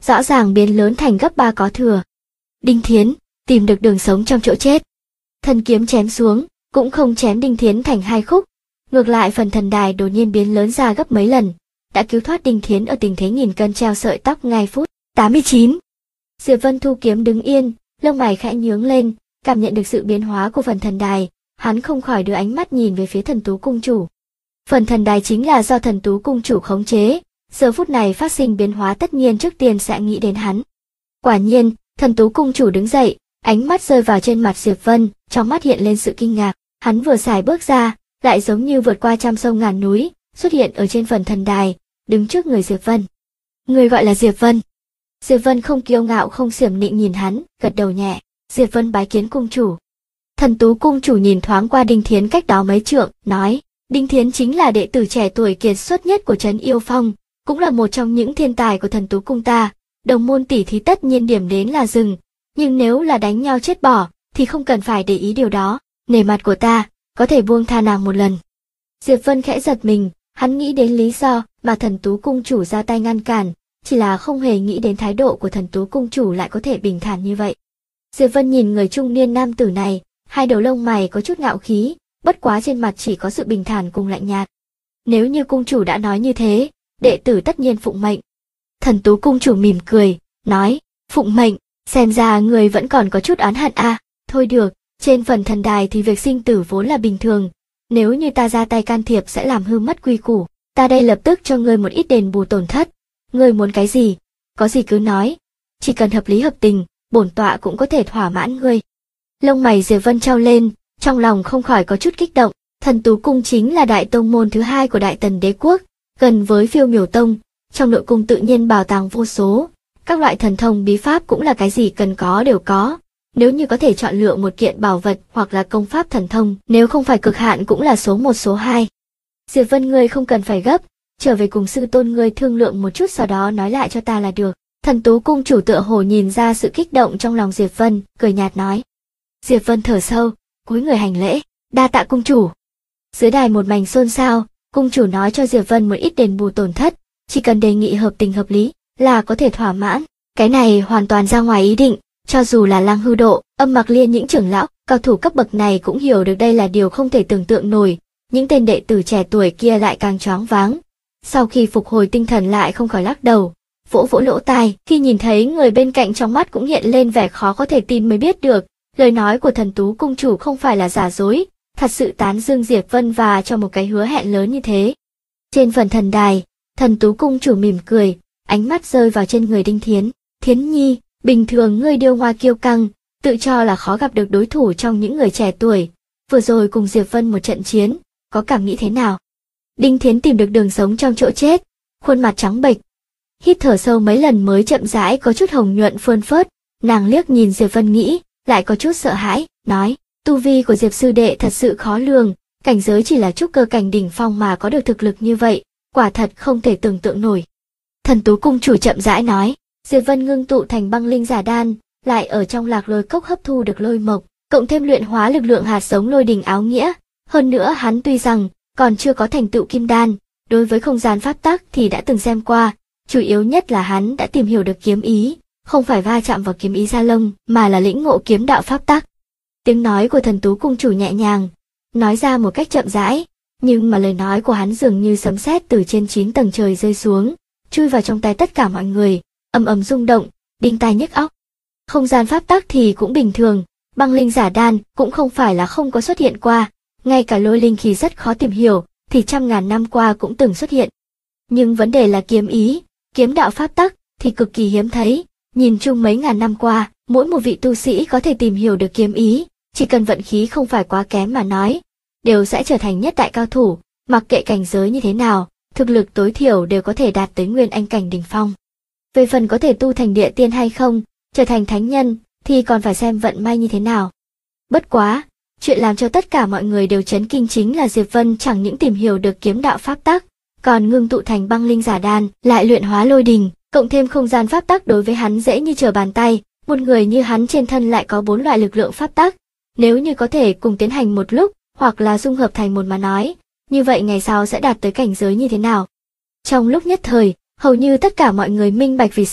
rõ ràng biến lớn thành gấp 3 có thừa. Đinh Thiến, tìm được đường sống trong chỗ chết. Thần kiếm chém xuống, cũng không chém Đinh Thiến thành 2 khúc, ngược lại phần thần đài đột nhiên biến lớn ra gấp mấy lần, đã cứu thoát Đinh Thiến ở tình thế nghìn cân treo sợi tóc ngay phút 89. Diệp Vân thu kiếm đứng yên, lông mày khẽ nhướng lên, cảm nhận được sự biến hóa của phần thần đài, hắn không khỏi đưa ánh mắt nhìn về phía Thần Tú cung chủ. Phần thần đài chính là do Thần Tú cung chủ khống chế, giờ phút này phát sinh biến hóa tất nhiên trước tiên sẽ nghĩ đến hắn. Quả nhiên, Thần Tú cung chủ đứng dậy, ánh mắt rơi vào trên mặt Diệp Vân, trong mắt hiện lên sự kinh ngạc, hắn vừa xài bước ra, lại giống như vượt qua trăm sông ngàn núi, xuất hiện ở trên phần thần đài, đứng trước người Diệp Vân. Người gọi là Diệp Vân. Diệp Vân không kiêu ngạo không xiểm nịnh nhìn hắn, gật đầu nhẹ, Diệp Vân bái kiến cung chủ. Thần Tú cung chủ nhìn thoáng qua Đinh Thiến cách đó mấy trượng, nói, Đinh Thiến chính là đệ tử trẻ tuổi kiệt xuất nhất của trấn Yêu Phong, cũng là một trong những thiên tài của Thần Tú cung ta, đồng môn tỷ thí tất nhiên điểm đến là rừng, nhưng nếu là đánh nhau chết bỏ, thì không cần phải để ý điều đó, nể mặt của ta, có thể buông tha nàng một lần. Diệp Vân khẽ giật mình, hắn nghĩ đến lý do mà Thần Tú cung chủ ra tay ngăn cản, chỉ là không hề nghĩ đến thái độ của Thần Tú cung chủ lại có thể bình thản như vậy. Diệp Vân nhìn người trung niên nam tử này, hai đầu lông mày có chút ngạo khí, bất quá trên mặt chỉ có sự bình thản cùng lạnh nhạt. Nếu như cung chủ đã nói như thế, đệ tử tất nhiên phụng mệnh. Thần Tú cung chủ mỉm cười, nói, phụng mệnh, xem ra người vẫn còn có chút oán hận à, thôi được, trên phần thần đài thì việc sinh tử vốn là bình thường, nếu như ta ra tay can thiệp sẽ làm hư mất quy củ, ta đây lập tức cho ngươi một ít đền bù tổn thất, ngươi muốn cái gì, có gì cứ nói, chỉ cần hợp lý hợp tình, bổn tọa cũng có thể thỏa mãn ngươi. Lông mày Diệp Vân trao lên, trong lòng không khỏi có chút kích động, Thần Tú cung chính là đại tông môn thứ hai của Đại Tần đế quốc, gần với Phiêu Miểu tông, trong nội cung tự nhiên bảo tàng vô số, các loại thần thông bí pháp cũng là cái gì cần có đều có. Nếu như có thể chọn lựa một kiện bảo vật hoặc là công pháp thần thông, nếu không phải cực hạn cũng là số 1 số 2. Diệp Vân ngươi không cần phải gấp, trở về cùng sư tôn ngươi thương lượng một chút sau đó nói lại cho ta là được. Thần Tú cung chủ tựa hồ nhìn ra sự kích động trong lòng Diệp Vân, cười nhạt nói. Diệp Vân thở sâu, cúi người hành lễ, đa tạ cung chủ. Dưới đài một mảnh xôn xao, cung chủ nói cho Diệp Vân một ít đền bù tổn thất, chỉ cần đề nghị hợp tình hợp lý là có thể thỏa mãn. Cái này hoàn toàn ra ngoài ý định. Cho dù là Lăng Hư Độ, Âm Mặc Liên những trưởng lão, cao thủ cấp bậc này cũng hiểu được đây là điều không thể tưởng tượng nổi, những tên đệ tử trẻ tuổi kia lại càng choáng váng. Sau khi phục hồi tinh thần lại không khỏi lắc đầu, vỗ vỗ lỗ tai, khi nhìn thấy người bên cạnh trong mắt cũng hiện lên vẻ khó có thể tin mới biết được, lời nói của Thần Tú cung chủ không phải là giả dối, thật sự tán dương Diệp Vân và cho một cái hứa hẹn lớn như thế. Trên phần thần đài, Thần Tú cung chủ mỉm cười, ánh mắt rơi vào trên người Đinh Thiến, Thiến nhi. Bình thường ngươi điêu ngoa kiêu căng, tự cho là khó gặp được đối thủ trong những người trẻ tuổi, vừa rồi cùng Diệp Vân một trận chiến, có cảm nghĩ thế nào? Đinh Thiến tìm được đường sống trong chỗ chết, khuôn mặt trắng bệch, hít thở sâu mấy lần mới chậm rãi có chút hồng nhuận phơn phớt, nàng liếc nhìn Diệp Vân nghĩ, lại có chút sợ hãi, nói, tu vi của Diệp sư đệ thật sự khó lường, cảnh giới chỉ là trúc cơ cảnh đỉnh phong mà có được thực lực như vậy, quả thật không thể tưởng tượng nổi. Thần Tú cung chủ chậm rãi nói. Diệp Vân ngưng tụ thành băng linh giả đan, lại ở trong Lạc Lôi cốc hấp thu được lôi mộc, cộng thêm luyện hóa lực lượng hạt giống lôi đình áo nghĩa. Hơn nữa hắn tuy rằng còn chưa có thành tựu kim đan, đối với không gian pháp tắc thì đã từng xem qua, chủ yếu nhất là hắn đã tìm hiểu được kiếm ý, không phải va chạm vào kiếm ý gia lông, mà là lĩnh ngộ kiếm đạo pháp tắc. Tiếng nói của Thần Tú cung chủ nhẹ nhàng, nói ra một cách chậm rãi, nhưng mà lời nói của hắn dường như sấm sét từ trên 9 tầng trời rơi xuống, chui vào trong tai tất cả mọi người. Ầm ầm rung động, đinh tai nhức óc. Không gian pháp tắc thì cũng bình thường, băng linh giả đan cũng không phải là không có xuất hiện qua, ngay cả lôi linh khí rất khó tìm hiểu, thì trăm ngàn năm qua cũng từng xuất hiện. Nhưng vấn đề là kiếm ý, kiếm đạo pháp tắc thì cực kỳ hiếm thấy, nhìn chung mấy ngàn năm qua, mỗi một vị tu sĩ có thể tìm hiểu được kiếm ý, chỉ cần vận khí không phải quá kém mà nói, đều sẽ trở thành nhất đại cao thủ, mặc kệ cảnh giới như thế nào, thực lực tối thiểu đều có thể đạt tới nguyên anh cảnh đỉnh phong. Về phần có thể tu thành địa tiên hay không, trở thành thánh nhân, thì còn phải xem vận may như thế nào. Bất quá, chuyện làm cho tất cả mọi người đều chấn kinh chính là Diệp Vân chẳng những tìm hiểu được kiếm đạo pháp tắc, còn ngưng tụ thành băng linh giả đan, lại luyện hóa lôi đình, cộng thêm không gian pháp tắc đối với hắn dễ như trở bàn tay, một người như hắn trên thân lại có 4 loại lực lượng pháp tắc, nếu như có thể cùng tiến hành một lúc, hoặc là dung hợp thành một mà nói, như vậy ngày sau sẽ đạt tới cảnh giới như thế nào. Trong lúc nhất thời, hầu như tất cả mọi người minh bạch vì sao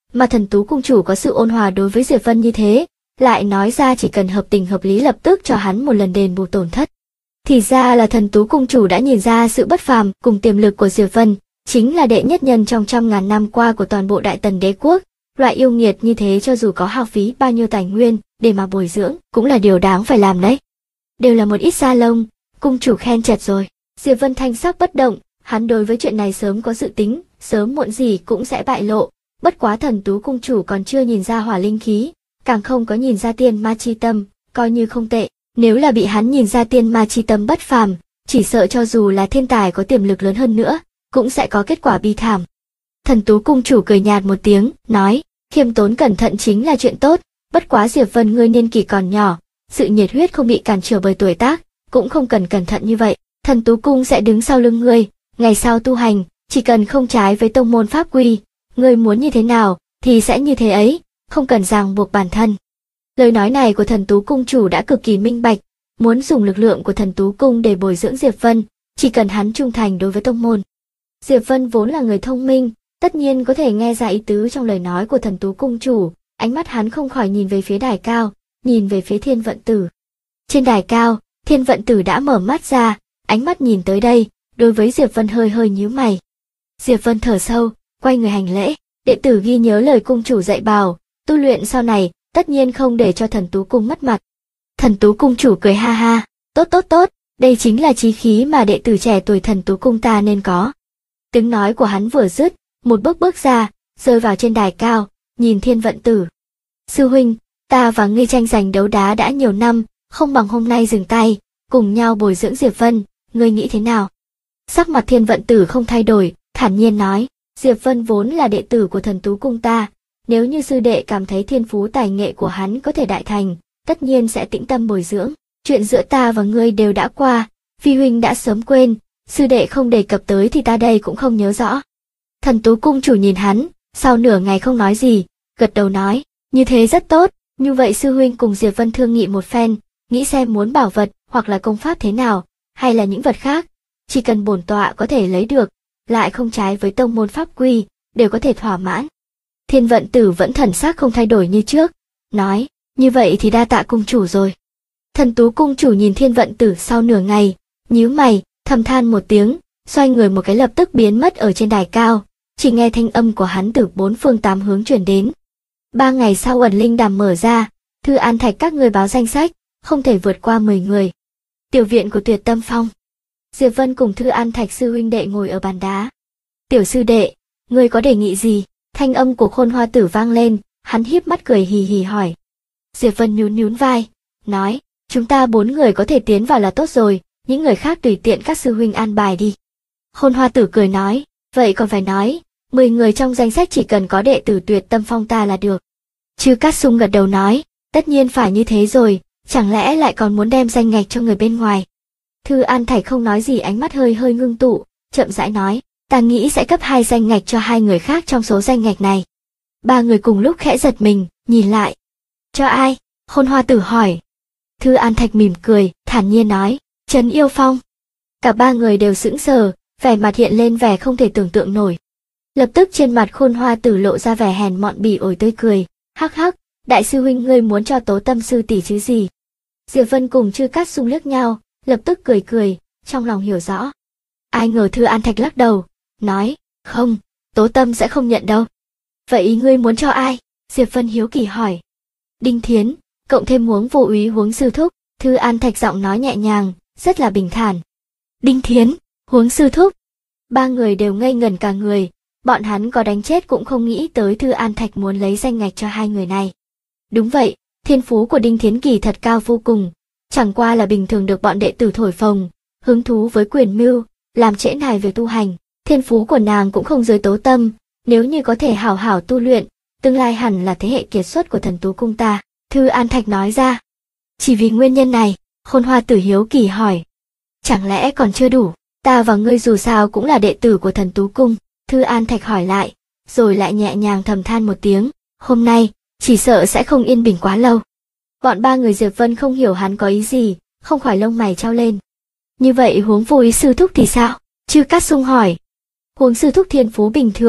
mà Thần Tú cung chủ có sự ôn hòa đối với Diệp Vân như thế, lại nói ra chỉ cần hợp tình hợp lý lập tức cho hắn một lần đền bù tổn thất. Thì ra là Thần Tú cung chủ đã nhìn ra sự bất phàm cùng tiềm lực của Diệp Vân, chính là đệ nhất nhân trong trăm ngàn năm qua của toàn bộ Đại Tần đế quốc. Loại yêu nghiệt như thế cho dù có hao phí bao nhiêu tài nguyên để mà bồi dưỡng cũng là điều đáng phải làm đấy. Đều là một ít da lông, cung chủ khen chật rồi. Diệp Vân thanh sắc bất động, hắn đối với chuyện này sớm có dự tính, sớm muộn gì cũng sẽ bại lộ. Bất quá Thần Tú cung chủ còn chưa nhìn ra hỏa linh khí, càng không có nhìn ra tiên ma chi tâm, coi như không tệ. Nếu là bị hắn nhìn ra tiên ma chi tâm bất phàm, chỉ sợ cho dù là thiên tài có tiềm lực lớn hơn nữa, cũng sẽ có kết quả bi thảm. Thần Tú cung chủ cười nhạt một tiếng, nói, khiêm tốn cẩn thận chính là chuyện tốt, bất quá Diệp Vân ngươi niên kỷ còn nhỏ, sự nhiệt huyết không bị cản trở bởi tuổi tác, cũng không cần cẩn thận như vậy. Thần Tú cung sẽ đứng sau lưng ngươi, ngày sau tu hành, chỉ cần không trái với tông môn pháp quy, ngươi muốn như thế nào thì sẽ như thế ấy, không cần ràng buộc bản thân. Lời nói này của Thần Tú cung chủ đã cực kỳ minh bạch, muốn dùng lực lượng của Thần Tú cung để bồi dưỡng Diệp Vân, chỉ cần hắn trung thành đối với tông môn. Diệp Vân vốn là người thông minh, tất nhiên có thể nghe ra ý tứ trong lời nói của Thần Tú cung chủ, ánh mắt hắn không khỏi nhìn về phía đài cao, nhìn về phía Thiên Vận Tử. Trên đài cao, Thiên Vận Tử đã mở mắt ra, ánh mắt nhìn tới đây, đối với Diệp Vân hơi hơi nhíu mày. Diệp Vân thở sâu, quay người hành lễ, đệ tử ghi nhớ lời cung chủ dạy bảo, tu luyện sau này, tất nhiên không để cho Thần Tú cung mất mặt. Thần Tú cung chủ cười ha ha, tốt, đây chính là chí khí mà đệ tử trẻ tuổi Thần Tú cung ta nên có. Tiếng nói của hắn vừa dứt, một bước ra, rơi vào trên đài cao, nhìn Thiên Vận Tử. Sư huynh, ta và ngươi tranh giành đấu đá đã nhiều năm, không bằng hôm nay dừng tay, cùng nhau bồi dưỡng Diệp Vân, ngươi nghĩ thế nào? Sắc mặt Thiên Vận Tử không thay đổi, thản nhiên nói, Diệp Vân vốn là đệ tử của Thần Tú cung ta, nếu như sư đệ cảm thấy thiên phú tài nghệ của hắn có thể đại thành, tất nhiên sẽ tĩnh tâm bồi dưỡng. Chuyện giữa ta và ngươi đều đã qua, phi huynh đã sớm quên, sư đệ không đề cập tới thì ta đây cũng không nhớ rõ. Thần Tú cung chủ nhìn hắn, sau nửa ngày không nói gì, gật đầu nói, như thế rất tốt, như vậy sư huynh cùng Diệp Vân thương nghị một phen, nghĩ xem muốn bảo vật hoặc là công pháp thế nào, hay là những vật khác, chỉ cần bổn tọa có thể lấy được, lại không trái với tông môn pháp quy, đều có thể thỏa mãn. Thiên Vận Tử vẫn thần sắc không thay đổi như trước, nói, như vậy thì đa tạ cung chủ rồi. Thần Tú cung chủ nhìn Thiên Vận Tử sau nửa ngày, nhíu mày, thầm than một tiếng, xoay người một cái lập tức biến mất ở trên đài cao, chỉ nghe thanh âm của hắn từ bốn phương tám hướng truyền đến. 3 ngày sau ẩn linh đàm mở ra, Thư An Thạch các người báo danh sách, không thể vượt qua 10 người. Tiểu viện của Tuyệt Tâm Phong. Diệp Vân cùng Thư An Thạch sư huynh đệ ngồi ở bàn đá. Tiểu sư đệ, ngươi có đề nghị gì? Thanh âm của Khôn Hoa Tử vang lên, hắn híp mắt cười hì hì hỏi. Diệp Vân nhún vai, nói, chúng ta 4 người có thể tiến vào là tốt rồi, những người khác tùy tiện các sư huynh an bài đi. Khôn Hoa Tử cười nói, vậy còn phải nói, 10 người trong danh sách chỉ cần có đệ tử Tuyệt Tâm Phong ta là được. Chư Cát Sung gật đầu nói, tất nhiên phải như thế rồi, chẳng lẽ lại còn muốn đem danh ngạch cho người bên ngoài. Thư An Thạch không nói gì, ánh mắt hơi hơi ngưng tụ, chậm rãi nói, ta nghĩ sẽ cấp 2 danh ngạch cho 2 người khác trong số danh ngạch này. 3 người cùng lúc khẽ giật mình, nhìn lại. Cho ai? Khôn Hoa Tử hỏi. Thư An Thạch mỉm cười, thản nhiên nói, Trấn Yêu Phong. Cả 3 người đều sững sờ, vẻ mặt hiện lên vẻ không thể tưởng tượng nổi. Lập tức trên mặt Khôn Hoa Tử lộ ra vẻ hèn mọn bỉ ổi tươi cười, hắc hắc, đại sư huynh ngươi muốn cho Tố Tâm sư tỷ chứ gì? Diệp Vân cùng Chư Cát Sung liếc nhau, lập tức cười, trong lòng hiểu rõ. Ai ngờ Thư An Thạch lắc đầu, nói, không, Tố Tâm sẽ không nhận đâu. Vậy ngươi muốn cho ai? Diệp Vân hiếu kỳ hỏi. Đinh Thiến, cộng thêm Huống vô úy Huống sư thúc. Thư An Thạch giọng nói nhẹ nhàng, rất là bình thản. Đinh Thiến, Huống sư thúc. 3 người đều ngây ngẩn cả người, bọn hắn có đánh chết cũng không nghĩ tới Thư An Thạch muốn lấy danh ngạch cho 2 người này. Đúng vậy, thiên phú của Đinh Thiến kỳ thật cao vô cùng, chẳng qua là bình thường được bọn đệ tử thổi phồng, hứng thú với quyền mưu, làm trễ nải việc tu hành. Thiên phú của nàng cũng không dưới Tố Tâm, nếu như có thể hảo hảo tu luyện, tương lai hẳn là thế hệ kiệt xuất của Thần Tú cung ta. Thư An Thạch nói ra. Chỉ vì nguyên nhân này, Khôn Hoa Tử hiếu kỳ hỏi. Chẳng lẽ còn chưa đủ, ta và ngươi dù sao cũng là đệ tử của Thần Tú cung. Thư An Thạch hỏi lại, rồi lại nhẹ nhàng thầm than một tiếng, hôm nay, chỉ sợ sẽ không yên bình quá lâu. Bọn 3 người Diệp Vân không hiểu hắn có ý gì, không khỏi lông mày trao lên. Như vậy Huống vô úy sư thúc thì sao? Chư Cát Sung hỏi. Huống sư thúc thiên phú bình thường,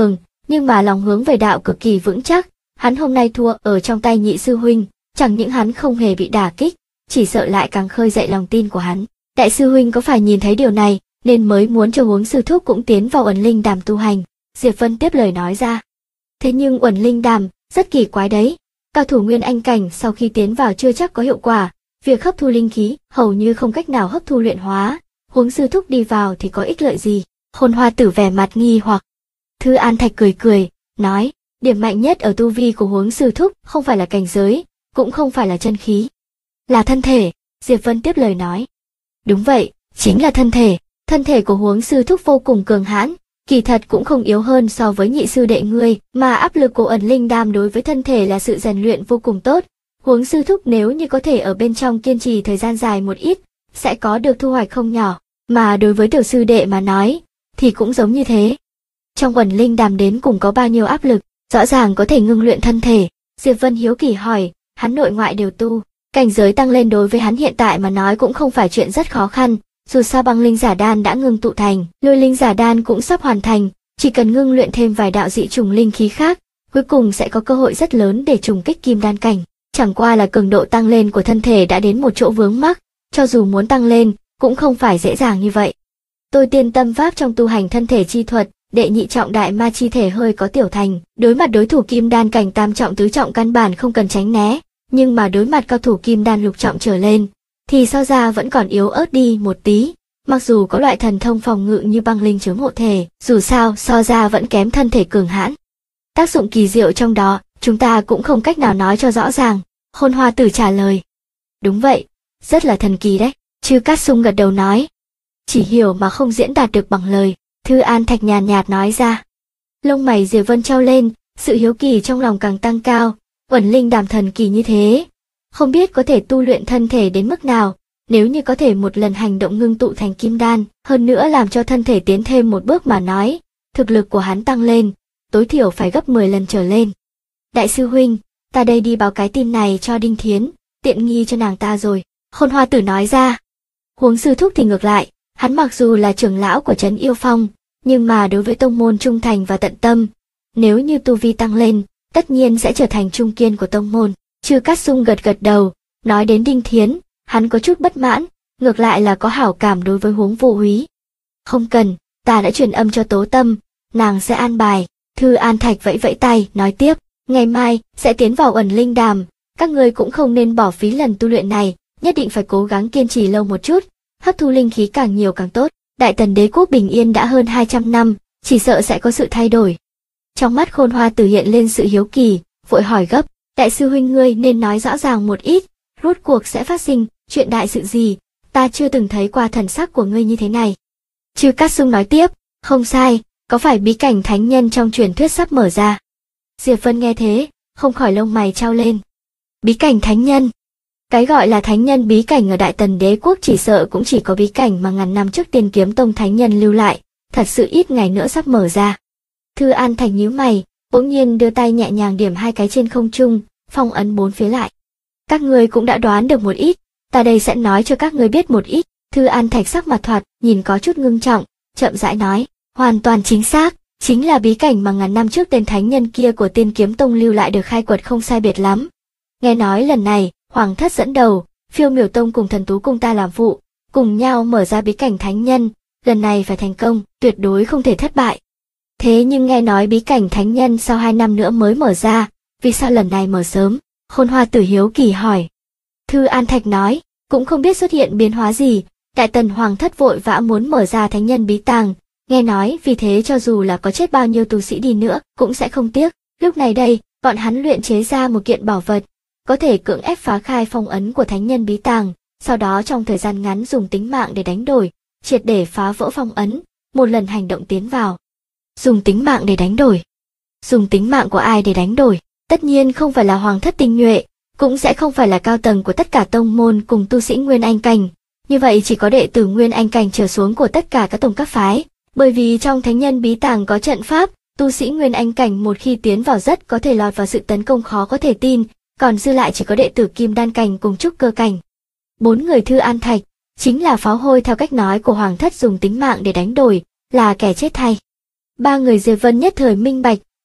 nhưng mà lòng hướng về đạo cực kỳ vững chắc. Hắn hôm nay thua ở trong tay nhị sư huynh, chẳng những hắn không hề bị đả kích, chỉ sợ lại càng khơi dậy lòng tin của hắn. Đại sư huynh có phải nhìn thấy điều này, nên mới muốn cho Huống sư thúc cũng tiến vào Uẩn Linh Đàm tu hành? Diệp Vân tiếp lời nói ra. Thế nhưng Uẩn Linh Đàm rất kỳ quái đấy, cao thủ nguyên anh cảnh sau khi tiến vào chưa chắc có hiệu quả, việc hấp thu linh khí hầu như không cách nào hấp thu luyện hóa. Huống sư thúc đi vào thì có ích lợi gì? Khôn Hoa Tử vẻ mặt nghi hoặc. Thư An Thạch cười cười, nói, điểm mạnh nhất ở tu vi của Huống sư thúc không phải là cảnh giới, cũng không phải là chân khí, là thân thể. Diệp Vân tiếp lời nói. Đúng vậy, chính là thân thể. Thân thể của Huống sư thúc vô cùng cường hãn, kỳ thật cũng không yếu hơn so với nhị sư đệ ngươi, mà áp lực của Uẩn Linh Đàm đối với thân thể là sự rèn luyện vô cùng tốt. Huống sư thúc nếu như có thể ở bên trong kiên trì thời gian dài một ít, sẽ có được thu hoạch không nhỏ, mà đối với tiểu sư đệ mà nói, thì cũng giống như thế. Trong Uẩn Linh Đàm đến cùng có bao nhiêu áp lực, rõ ràng có thể ngưng luyện thân thể. Diệp Vân hiếu kỳ hỏi, hắn nội ngoại đều tu, cảnh giới tăng lên đối với hắn hiện tại mà nói cũng không phải chuyện rất khó khăn, dù sao băng linh giả đan đã ngưng tụ thành, lôi linh giả đan cũng sắp hoàn thành, chỉ cần ngưng luyện thêm vài đạo dị trùng linh khí khác, cuối cùng sẽ có cơ hội rất lớn để trùng kích kim đan cảnh. Chẳng qua là cường độ tăng lên của thân thể đã đến một chỗ vướng mắc, cho dù muốn tăng lên, cũng không phải dễ dàng như vậy. Tôi tiên tâm pháp trong tu hành thân thể chi thuật, đệ nhị trọng đại ma chi thể hơi có tiểu thành, đối mặt đối thủ kim đan cảnh tam trọng tứ trọng căn bản không cần tránh né, nhưng mà đối mặt cao thủ kim đan lục trọng trở lên, thì so ra vẫn còn yếu ớt đi một tí. Mặc dù có loại thần thông phòng ngự như băng linh chướng hộ thể, dù sao so ra vẫn kém thân thể cường hãn. Tác dụng kỳ diệu trong đó, chúng ta cũng không cách nào nói cho rõ ràng. Khôn Hoa Tử trả lời. Đúng vậy, rất là thần kỳ đấy. Chư Cát Sung gật đầu nói. Chỉ hiểu mà không diễn đạt được bằng lời. Thư An Thạch nhàn nhạt nói ra. Lông mày Diệp Vân trao lên, sự hiếu kỳ trong lòng càng tăng cao. Uẩn Linh Đàm thần kỳ như thế, không biết có thể tu luyện thân thể đến mức nào. Nếu như có thể một lần hành động ngưng tụ thành kim đan, hơn nữa làm cho thân thể tiến thêm một bước mà nói, thực lực của hắn tăng lên, tối thiểu phải gấp 10 lần trở lên. Đại sư huynh, ta đây đi báo cái tin này cho Đinh Thiến, tiện nghi cho nàng ta rồi. Khôn Hoa Tử nói ra. Huống sư thúc thì ngược lại, hắn mặc dù là trưởng lão của trấn Yêu Phong, nhưng mà đối với tông môn trung thành và tận tâm, nếu như tu vi tăng lên, tất nhiên sẽ trở thành trung kiên của tông môn. Chư Cát Sung gật gật đầu, nói đến Đinh Thiến, hắn có chút bất mãn, ngược lại là có hảo cảm đối với Huống Vô Úy. Không cần, ta đã truyền âm cho Tố Tâm, nàng sẽ an bài. Thư An Thạch vẫy vẫy tay, nói tiếp, ngày mai sẽ tiến vào Uẩn Linh Đàm, các ngươi cũng không nên bỏ phí lần tu luyện này, nhất định phải cố gắng kiên trì lâu một chút, hấp thu linh khí càng nhiều càng tốt. Đại Tần đế quốc bình yên đã hơn 200 năm, chỉ sợ sẽ có sự thay đổi. Trong mắt Khôn Hoa Tử hiện lên sự hiếu kỳ, vội hỏi gấp, đại sư huynh ngươi nên nói rõ ràng một ít, rốt cuộc sẽ phát sinh chuyện đại sự gì, ta chưa từng thấy qua thần sắc của ngươi như thế này. Chư Cát Sung nói tiếp, không sai, có phải bí cảnh thánh nhân trong truyền thuyết sắp mở ra? Diệp Vân nghe thế, không khỏi lông mày trao lên. Bí cảnh thánh nhân? Cái gọi là thánh nhân bí cảnh ở Đại Tần đế quốc chỉ sợ cũng chỉ có bí cảnh mà ngàn năm trước Tiên Kiếm Tông thánh nhân lưu lại, thật sự ít ngày nữa sắp mở ra. Thư An Thành nhíu mày, bỗng nhiên đưa tay nhẹ nhàng điểm hai cái trên không trung, phong ấn bốn phía lại. Các ngươi cũng đã đoán được một ít, ta đây sẽ nói cho các ngươi biết một ít. Thư An Thạch sắc mặt thoạt nhìn có chút ngưng trọng, chậm rãi nói, hoàn toàn chính xác, chính là bí cảnh mà ngàn năm trước tên thánh nhân kia của Tiên Kiếm Tông lưu lại được khai quật không sai biệt lắm. Nghe nói lần này, Hoàng thất dẫn đầu, Phiêu Miểu Tông cùng Thần Tú Cung ta làm vụ, cùng nhau mở ra bí cảnh thánh nhân, lần này phải thành công, tuyệt đối không thể thất bại. Thế nhưng nghe nói bí cảnh thánh nhân sau 2 năm nữa mới mở ra, vì sao lần này mở sớm? Khôn Hoa Tử hiếu kỳ hỏi. Thư An Thạch nói, cũng không biết xuất hiện biến hóa gì, Đại Tần Hoàng thất vội vã muốn mở ra thánh nhân bí tàng, nghe nói vì thế cho dù là có chết bao nhiêu tu sĩ đi nữa, cũng sẽ không tiếc. Lúc này đây, bọn hắn luyện chế ra một kiện bảo vật, có thể cưỡng ép phá khai phong ấn của thánh nhân bí tàng, sau đó trong thời gian ngắn dùng tính mạng để đánh đổi, triệt để phá vỡ phong ấn, một lần hành động tiến vào. Dùng tính mạng để đánh đổi. Dùng tính mạng của ai để đánh đổi? Tất nhiên không phải là hoàng thất tinh nhuệ, cũng sẽ không phải là cao tầng của tất cả tông môn cùng tu sĩ Nguyên Anh Cảnh. Như vậy chỉ có đệ tử Nguyên Anh Cảnh trở xuống của tất cả các tông các phái, bởi vì trong thánh nhân bí tàng có trận pháp, tu sĩ Nguyên Anh Cảnh một khi tiến vào rất có thể lọt vào sự tấn công khó có thể tin, còn dư lại chỉ có đệ tử Kim Đan Cảnh cùng Trúc Cơ Cảnh. 4 người Thư An Thạch, chính là pháo hôi theo cách nói của hoàng thất dùng tính mạng để đánh đổi, là kẻ chết thay. 3 người Diệp Vân nhất thời minh bạch,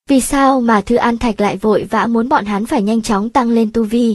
Vì sao mà Thư An Thạch lại vội vã muốn bọn hắn phải nhanh chóng tăng lên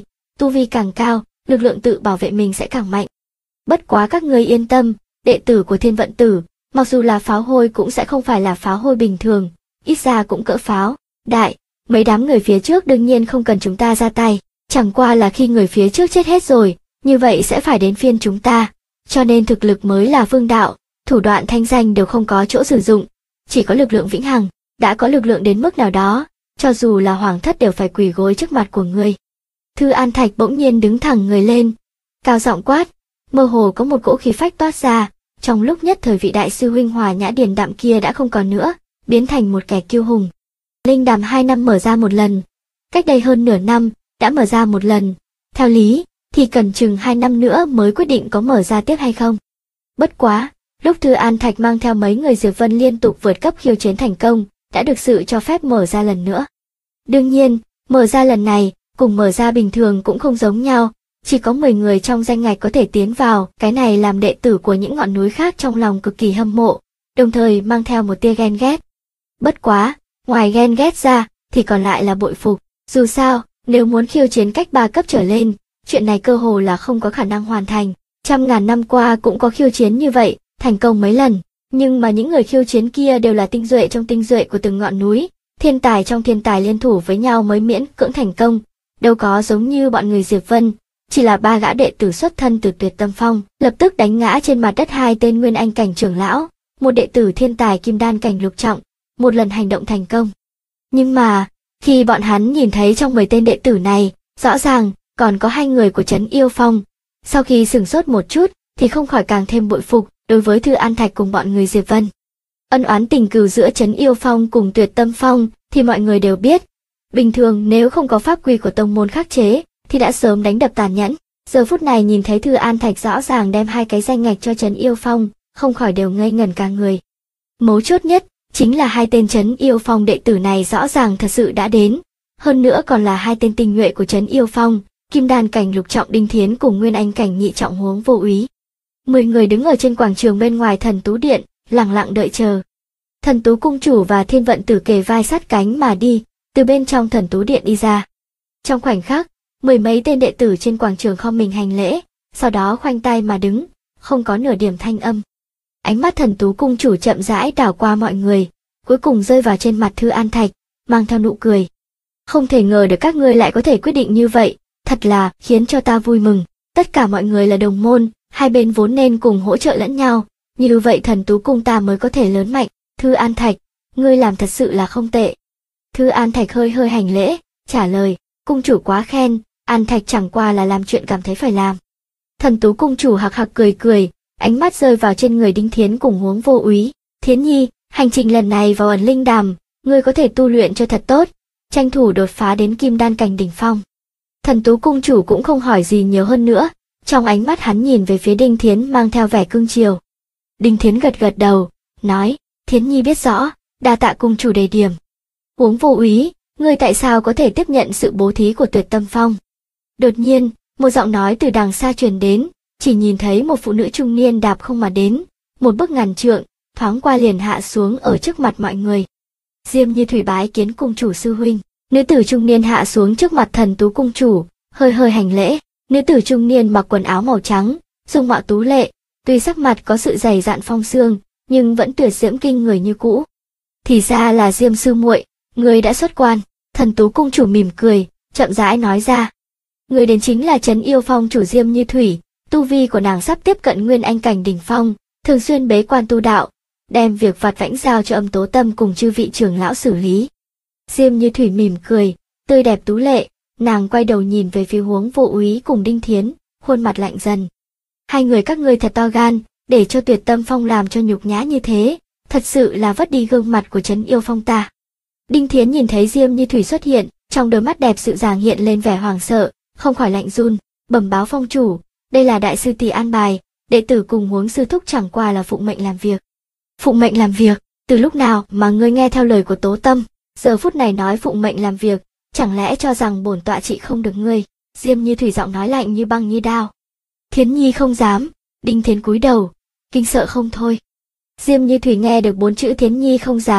tu vi càng cao, lực lượng tự bảo vệ mình sẽ càng mạnh. Bất quá các ngươi yên tâm, đệ tử của Thiên Vận Tử, mặc dù là pháo hôi cũng sẽ không phải là pháo hôi bình thường, ít ra cũng cỡ pháo đại. Mấy đám người phía trước đương nhiên không cần chúng ta ra tay, chẳng qua là khi người phía trước chết hết rồi, như vậy sẽ phải đến phiên chúng ta, cho nên thực lực mới là vương đạo, thủ đoạn thanh danh đều không có chỗ sử dụng, chỉ có lực lượng vĩnh hằng. Đã có lực lượng đến mức nào đó, cho dù là hoàng thất đều phải quỳ gối trước mặt của ngươi. Thư An Thạch bỗng nhiên đứng thẳng người lên, cao giọng quát, mơ hồ có một cỗ khí phách toát ra, trong lúc nhất thời vị đại sư huynh Hòa Nhã Điền Đạm kia đã không còn nữa, biến thành một kẻ kiêu hùng. Linh đàm 2 năm mở ra một lần, cách đây hơn nửa năm, đã mở ra một lần, theo lý, thì cần chừng 2 năm nữa mới quyết định có mở ra tiếp hay không. Bất quá, lúc Thư An Thạch mang theo mấy người Diệp Vân liên tục vượt cấp khiêu chiến thành công, đã được sự cho phép mở ra lần nữa. Đương nhiên, mở ra lần này, cùng mở ra bình thường cũng không giống nhau, chỉ có 10 người trong danh ngạch có thể tiến vào, cái này làm đệ tử của những ngọn núi khác trong lòng cực kỳ hâm mộ, đồng thời mang theo một tia ghen ghét. Bất quá, ngoài ghen ghét ra, thì còn lại là bội phục, dù sao, nếu muốn khiêu chiến cách 3 cấp trở lên, chuyện này cơ hồ là không có khả năng hoàn thành, trăm ngàn năm qua cũng có khiêu chiến như vậy, thành công mấy lần. Nhưng mà những người khiêu chiến kia đều là tinh duệ trong tinh duệ của từng ngọn núi, thiên tài trong thiên tài liên thủ với nhau mới miễn cưỡng thành công, đâu có giống như bọn người Diệp Vân, chỉ là 3 gã đệ tử xuất thân từ Tuyệt Tâm Phong, lập tức đánh ngã trên mặt đất 2 tên Nguyên Anh cảnh trưởng lão, một đệ tử thiên tài Kim Đan cảnh lục trọng, một lần hành động thành công. Nhưng mà, khi bọn hắn nhìn thấy trong 10 tên đệ tử này, rõ ràng còn có 2 người của Trấn Yêu Phong, sau khi sửng sốt một chút, thì không khỏi càng thêm bội phục. Đối với Thư An Thạch cùng bọn người Diệp Vân, ân oán tình cừu giữa Trấn Yêu Phong cùng Tuyệt Tâm Phong thì mọi người đều biết. Bình thường nếu không có pháp quy của tông môn khắc chế, thì đã sớm đánh đập tàn nhẫn. Giờ phút này nhìn thấy Thư An Thạch rõ ràng đem 2 cái danh ngạch cho Trấn Yêu Phong, không khỏi đều ngây ngẩn cả người. Mấu chốt nhất chính là 2 tên Trấn Yêu Phong đệ tử này rõ ràng thật sự đã đến, hơn nữa còn là 2 tên tinh nhuệ của Trấn Yêu Phong, Kim Đan cảnh lục trọng Đinh Thiến cùng Nguyên Anh cảnh nhị trọng Huống Vô Úy. 10 người đứng ở trên quảng trường bên ngoài Thần Tú Điện, lặng lặng đợi chờ. Thần Tú Cung Chủ và Thiên Vận Tử kề vai sát cánh mà đi, từ bên trong Thần Tú Điện đi ra. Trong khoảnh khắc, 10 mấy tên đệ tử trên quảng trường khom mình hành lễ, sau đó khoanh tay mà đứng, không có nửa điểm thanh âm. Ánh mắt Thần Tú Cung Chủ chậm rãi đảo qua mọi người, cuối cùng rơi vào trên mặt Thư An Thạch, mang theo nụ cười. Không thể ngờ được các ngươi lại có thể quyết định như vậy, thật là khiến cho ta vui mừng. Tất cả mọi người là đồng môn, hai bên vốn nên cùng hỗ trợ lẫn nhau, như vậy Thần Tú Cung ta mới có thể lớn mạnh. Thư An Thạch, ngươi làm thật sự là không tệ. Thư An Thạch hơi hơi hành lễ, trả lời, cung chủ quá khen, An Thạch chẳng qua là làm chuyện cảm thấy phải làm. Thần Tú Cung Chủ hạc hạc cười cười, ánh mắt rơi vào trên người Đinh Thiến cùng Huống Vô Úy. Thiến Nhi, hành trình lần này vào ẩn linh đàm, ngươi có thể tu luyện cho thật tốt, tranh thủ đột phá đến Kim Đan cảnh đỉnh phong. Thần Tú Cung Chủ cũng không hỏi gì nhiều hơn nữa, trong ánh mắt hắn nhìn về phía Đinh Thiến mang theo vẻ cưng chiều. Đinh Thiến gật gật đầu, nói, Thiến Nhi biết rõ, đa tạ cung chủ đề điểm. Huống Vô Úy, ngươi tại sao có thể tiếp nhận sự bố thí của Tuyệt Tâm Phong? Đột nhiên, một giọng nói từ đằng xa truyền đến, chỉ nhìn thấy một phụ nữ trung niên đạp không mà đến, một bước ngàn trượng, thoáng qua liền hạ xuống ở trước mặt mọi người. Diêm Như Thủy bái kiến cung chủ sư huynh. Nữ tử trung niên hạ xuống trước mặt Thần Tú Cung Chủ, hơi hơi hành lễ. Nữ tử trung niên mặc quần áo màu trắng, dung mạo tú lệ, tuy sắc mặt có sự dày dạn phong xương, nhưng vẫn tuyệt diễm kinh người như cũ. Thì ra là Diêm sư muội, người đã xuất quan. Thần Tú Cung Chủ mỉm cười, chậm rãi nói ra. Người đến chính là Trấn Yêu Phong chủ Diêm Như Thủy, tu vi của nàng sắp tiếp cận Nguyên Anh cảnh đỉnh phong, thường xuyên bế quan tu đạo, đem việc vặt vãnh giao cho Âm Tố Tâm cùng chư vị trưởng lão xử lý. Diêm Như Thủy mỉm cười, tươi đẹp tú lệ, nàng quay đầu nhìn về phía Huống Vô Úy cùng Đinh Thiến, khuôn mặt lạnh dần. Hai người các ngươi thật to gan, để cho Tuyệt Tâm Phong làm cho nhục nhã như thế, thật sự là vất đi gương mặt của Trấn Yêu Phong ta. Đinh Thiến nhìn thấy Diêm Như Thủy xuất hiện, trong đôi mắt đẹp dịu dàng hiện lên vẻ hoảng sợ, không khỏi lạnh run, bẩm báo phong chủ, đây là đại sư tỷ an bài, đệ tử cùng Huống sư thúc chẳng qua là phụng mệnh làm việc. Phụng mệnh làm việc? Từ lúc nào mà ngươi nghe theo lời của Tố Tâm, giờ phút này nói phụng mệnh làm việc, chẳng lẽ cho rằng bổn tọa trị không được ngươi? Diêm Như Thủy giọng nói lạnh như băng như đao. Thiến Nhi không dám. Đinh Thiến cúi đầu, kinh sợ không thôi. Diêm Như Thủy nghe được 4 chữ Thiến Nhi không dám,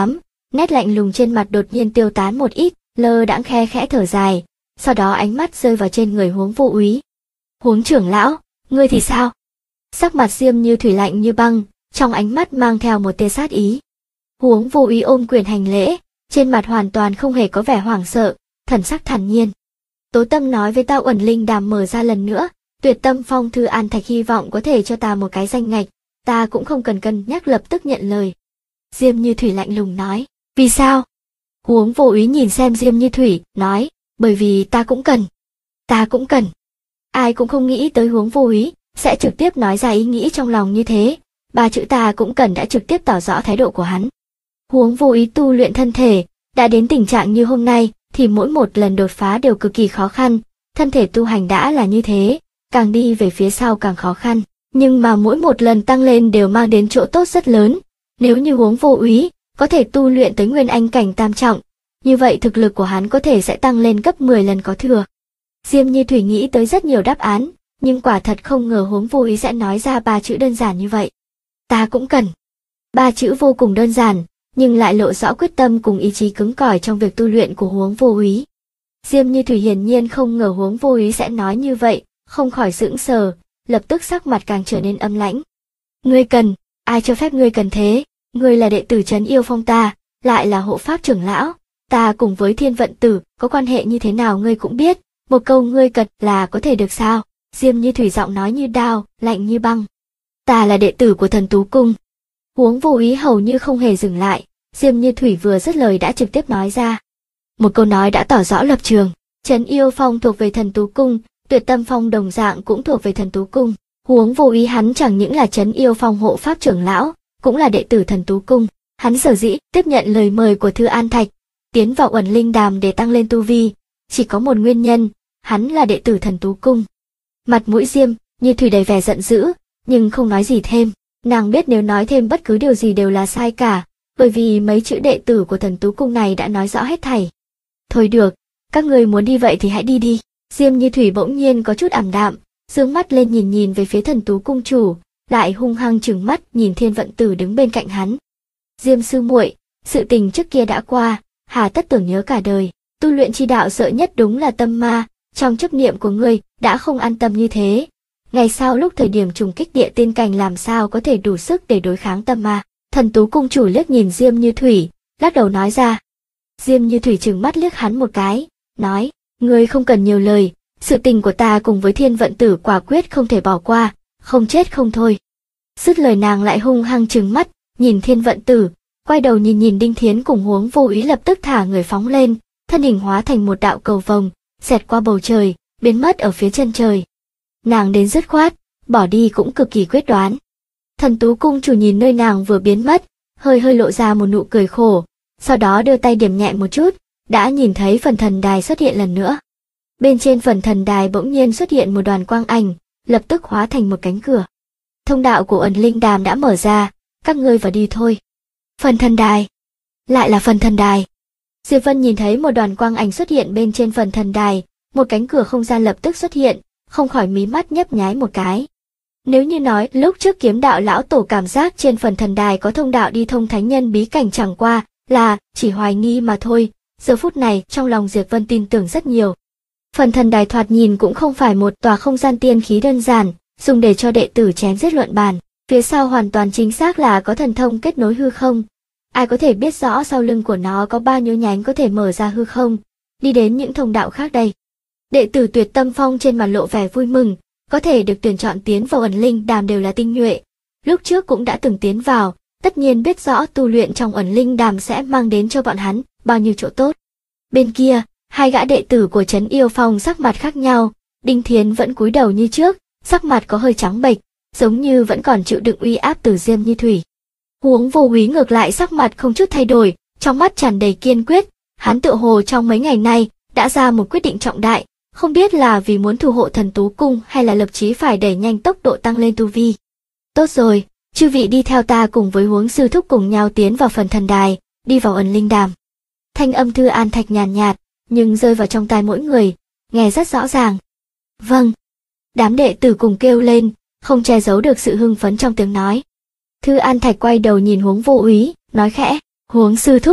Nét lạnh lùng trên mặt đột nhiên tiêu tán một ít, lơ đãng khe khẽ thở dài, sau đó ánh mắt rơi vào trên người Huống Vô Úy. Huống trưởng lão, ngươi thì sao? Sắc mặt Diêm Như Thủy lạnh như băng, trong ánh mắt mang theo một tia sát ý. Huống Vô Úy ôm quyền hành lễ, trên mặt hoàn toàn không hề có vẻ hoảng sợ, thần sắc thản nhiên. Tố Tâm nói với ta Uẩn Linh Đàm mở ra lần nữa, Tuyệt Tâm Phong Thư An Thạch hy vọng có thể cho ta một cái danh ngạch, ta cũng không cần cân nhắc lập tức nhận lời. Diêm Như Thủy lạnh lùng nói, vì sao? Huống Vô Úy nhìn xem Diêm Như Thủy, nói, bởi vì ta cũng cần. Ta cũng cần. Ai cũng không nghĩ tới Huống Vô Úy sẽ trực tiếp nói ra ý nghĩ trong lòng như thế, ba chữ ta cũng cần đã trực tiếp tỏ rõ thái độ của hắn. Huống Vô Úy tu luyện thân thể, đã đến tình trạng như hôm nay, thì mỗi một lần đột phá đều cực kỳ khó khăn, thân thể tu hành đã là như thế, càng đi về phía sau càng khó khăn, nhưng mà mỗi một lần tăng lên đều mang đến chỗ tốt rất lớn. Nếu như Huống Vô Úy có thể tu luyện tới Nguyên Anh cảnh tam trọng, như vậy thực lực của hắn có thể sẽ tăng lên gấp 10 lần có thừa. Diêm Như Thủy nghĩ tới rất nhiều đáp án, nhưng quả thật không ngờ Huống Vô Úy sẽ nói ra ba chữ đơn giản như vậy. Ta cũng cần. Ba chữ vô cùng đơn giản, nhưng lại lộ rõ quyết tâm cùng ý chí cứng cỏi trong việc tu luyện của Huống Vô Úy. Diêm Như Thủy hiển nhiên không ngờ Huống Vô Úy sẽ nói như vậy, không khỏi sững sờ, lập tức sắc mặt càng trở nên âm lãnh. Ngươi cần, ai cho phép ngươi cần thế? Ngươi là đệ tử Trấn Yêu Phong ta, lại là hộ pháp trưởng lão, ta cùng với Thiên Vận Tử có quan hệ như thế nào ngươi cũng biết, một câu ngươi cần là có thể được sao? Diêm Như Thủy giọng nói như đao, lạnh như băng. Ta là đệ tử của Thần Tú Cung. Huống Vô Úy hầu như không hề dừng lại, Diêm Như Thủy vừa dứt lời đã trực tiếp nói ra. Một câu nói đã tỏ rõ lập trường, Trấn Yêu Phong thuộc về Thần Tú Cung, Tuyệt Tâm Phong đồng dạng cũng thuộc về Thần Tú Cung. Huống Vô Úy hắn chẳng những là Trấn Yêu Phong hộ pháp trưởng lão, cũng là đệ tử Thần Tú Cung. Hắn sở dĩ tiếp nhận lời mời của Thư An Thạch, tiến vào Uẩn Linh Đàm để tăng lên tu vi, chỉ có một nguyên nhân, hắn là đệ tử Thần Tú Cung. Mặt mũi Diêm Như Thủy đầy vẻ giận dữ, nhưng không nói gì thêm. Nàng biết nếu nói thêm bất cứ điều gì đều là sai cả, bởi vì mấy chữ đệ tử của Thần Tú Cung này đã nói rõ hết thảy. Thôi được, các người muốn đi vậy thì hãy đi đi. Diêm Như Thủy bỗng nhiên có chút ảm đạm, dương mắt lên nhìn về phía Thần Tú Cung chủ, lại hung hăng trừng mắt nhìn Thiên Vận Tử đứng bên cạnh hắn. Diêm sư muội, sự tình trước kia đã qua, hà tất tưởng nhớ cả đời. Tu luyện chi đạo sợ nhất đúng là tâm ma, trong chấp niệm của ngươi đã không an tâm như thế. Ngày sau lúc thời điểm trùng kích địa tiên cảnh làm sao có thể đủ sức để đối kháng tâm ma? Thần Tú Cung chủ liếc nhìn Diêm Như Thủy, lắc đầu nói ra. Diêm Như Thủy trừng mắt liếc hắn một cái, nói, ngươi không cần nhiều lời, sự tình của ta cùng với Thiên Vận Tử quả quyết không thể bỏ qua, không chết không thôi. Dứt lời nàng lại hung hăng trừng mắt, nhìn Thiên Vận Tử, quay đầu nhìn Đinh Thiến cùng Huống Vô Úy lập tức thả người phóng lên, thân hình hóa thành một đạo cầu vồng, xẹt qua bầu trời, biến mất ở phía chân trời. Nàng đến dứt khoát, bỏ đi cũng cực kỳ quyết đoán. Thần Tú Cung chủ nhìn nơi nàng vừa biến mất, hơi lộ ra một nụ cười khổ, sau đó đưa tay điểm nhẹ một chút, đã nhìn thấy phần thần đài xuất hiện lần nữa. Bên trên phần thần đài bỗng nhiên xuất hiện một đoàn quang ảnh, lập tức hóa thành một cánh cửa. Thông đạo của Uẩn Linh Đàm đã mở ra, các ngươi vào đi thôi. Phần thần đài. Lại là phần thần đài. Diệp Vân nhìn thấy một đoàn quang ảnh xuất hiện bên trên phần thần đài, một cánh cửa không gian lập tức xuất hiện, không khỏi mí mắt nhấp nháy một cái. Nếu như nói lúc trước Kiếm Đạo lão tổ cảm giác trên phần thần đài có thông đạo đi thông thánh nhân bí cảnh chẳng qua là chỉ hoài nghi mà thôi, giờ phút này trong lòng Diệp Vân tin tưởng rất nhiều. Phần thần đài thoạt nhìn cũng không phải một tòa không gian tiên khí đơn giản, dùng để cho đệ tử chém giết luận bàn, phía sau hoàn toàn chính xác là có thần thông kết nối hư không. Ai có thể biết rõ sau lưng của nó có bao nhiêu nhánh có thể mở ra hư không, đi đến những thông đạo khác đây. Đệ tử Tuyệt Tâm Phong trên mặt lộ vẻ vui mừng, có thể được tuyển chọn tiến vào Uẩn Linh Đàm đều là tinh nhuệ. Lúc trước cũng đã từng tiến vào, tất nhiên biết rõ tu luyện trong Uẩn Linh Đàm sẽ mang đến cho bọn hắn bao nhiêu chỗ tốt. Bên kia, hai gã đệ tử của Trấn Yêu Phong sắc mặt khác nhau, Đinh Thiến vẫn cúi đầu như trước, sắc mặt có hơi trắng bệch, giống như vẫn còn chịu đựng uy áp từ Diêm Như Thủy. Huống Vô Úy ngược lại sắc mặt không chút thay đổi, trong mắt tràn đầy kiên quyết, hắn tựa hồ trong mấy ngày nay đã ra một quyết định trọng đại, không biết là vì muốn thủ hộ Thần Tú Cung hay là lập chí phải đẩy nhanh tốc độ tăng lên tu vi. Tốt rồi, chư vị đi theo ta cùng với Huống sư thúc cùng nhau tiến vào phần thần đài, đi vào Uẩn Linh Đàm. Thanh âm Thư An Thạch nhàn nhạt, nhưng rơi vào trong tai mỗi người, nghe rất rõ ràng. Vâng. Đám đệ tử cùng kêu lên, không che giấu được sự hưng phấn trong tiếng nói. Thư An Thạch quay đầu nhìn Huống Vô Úy, nói khẽ, Huống sư thúc,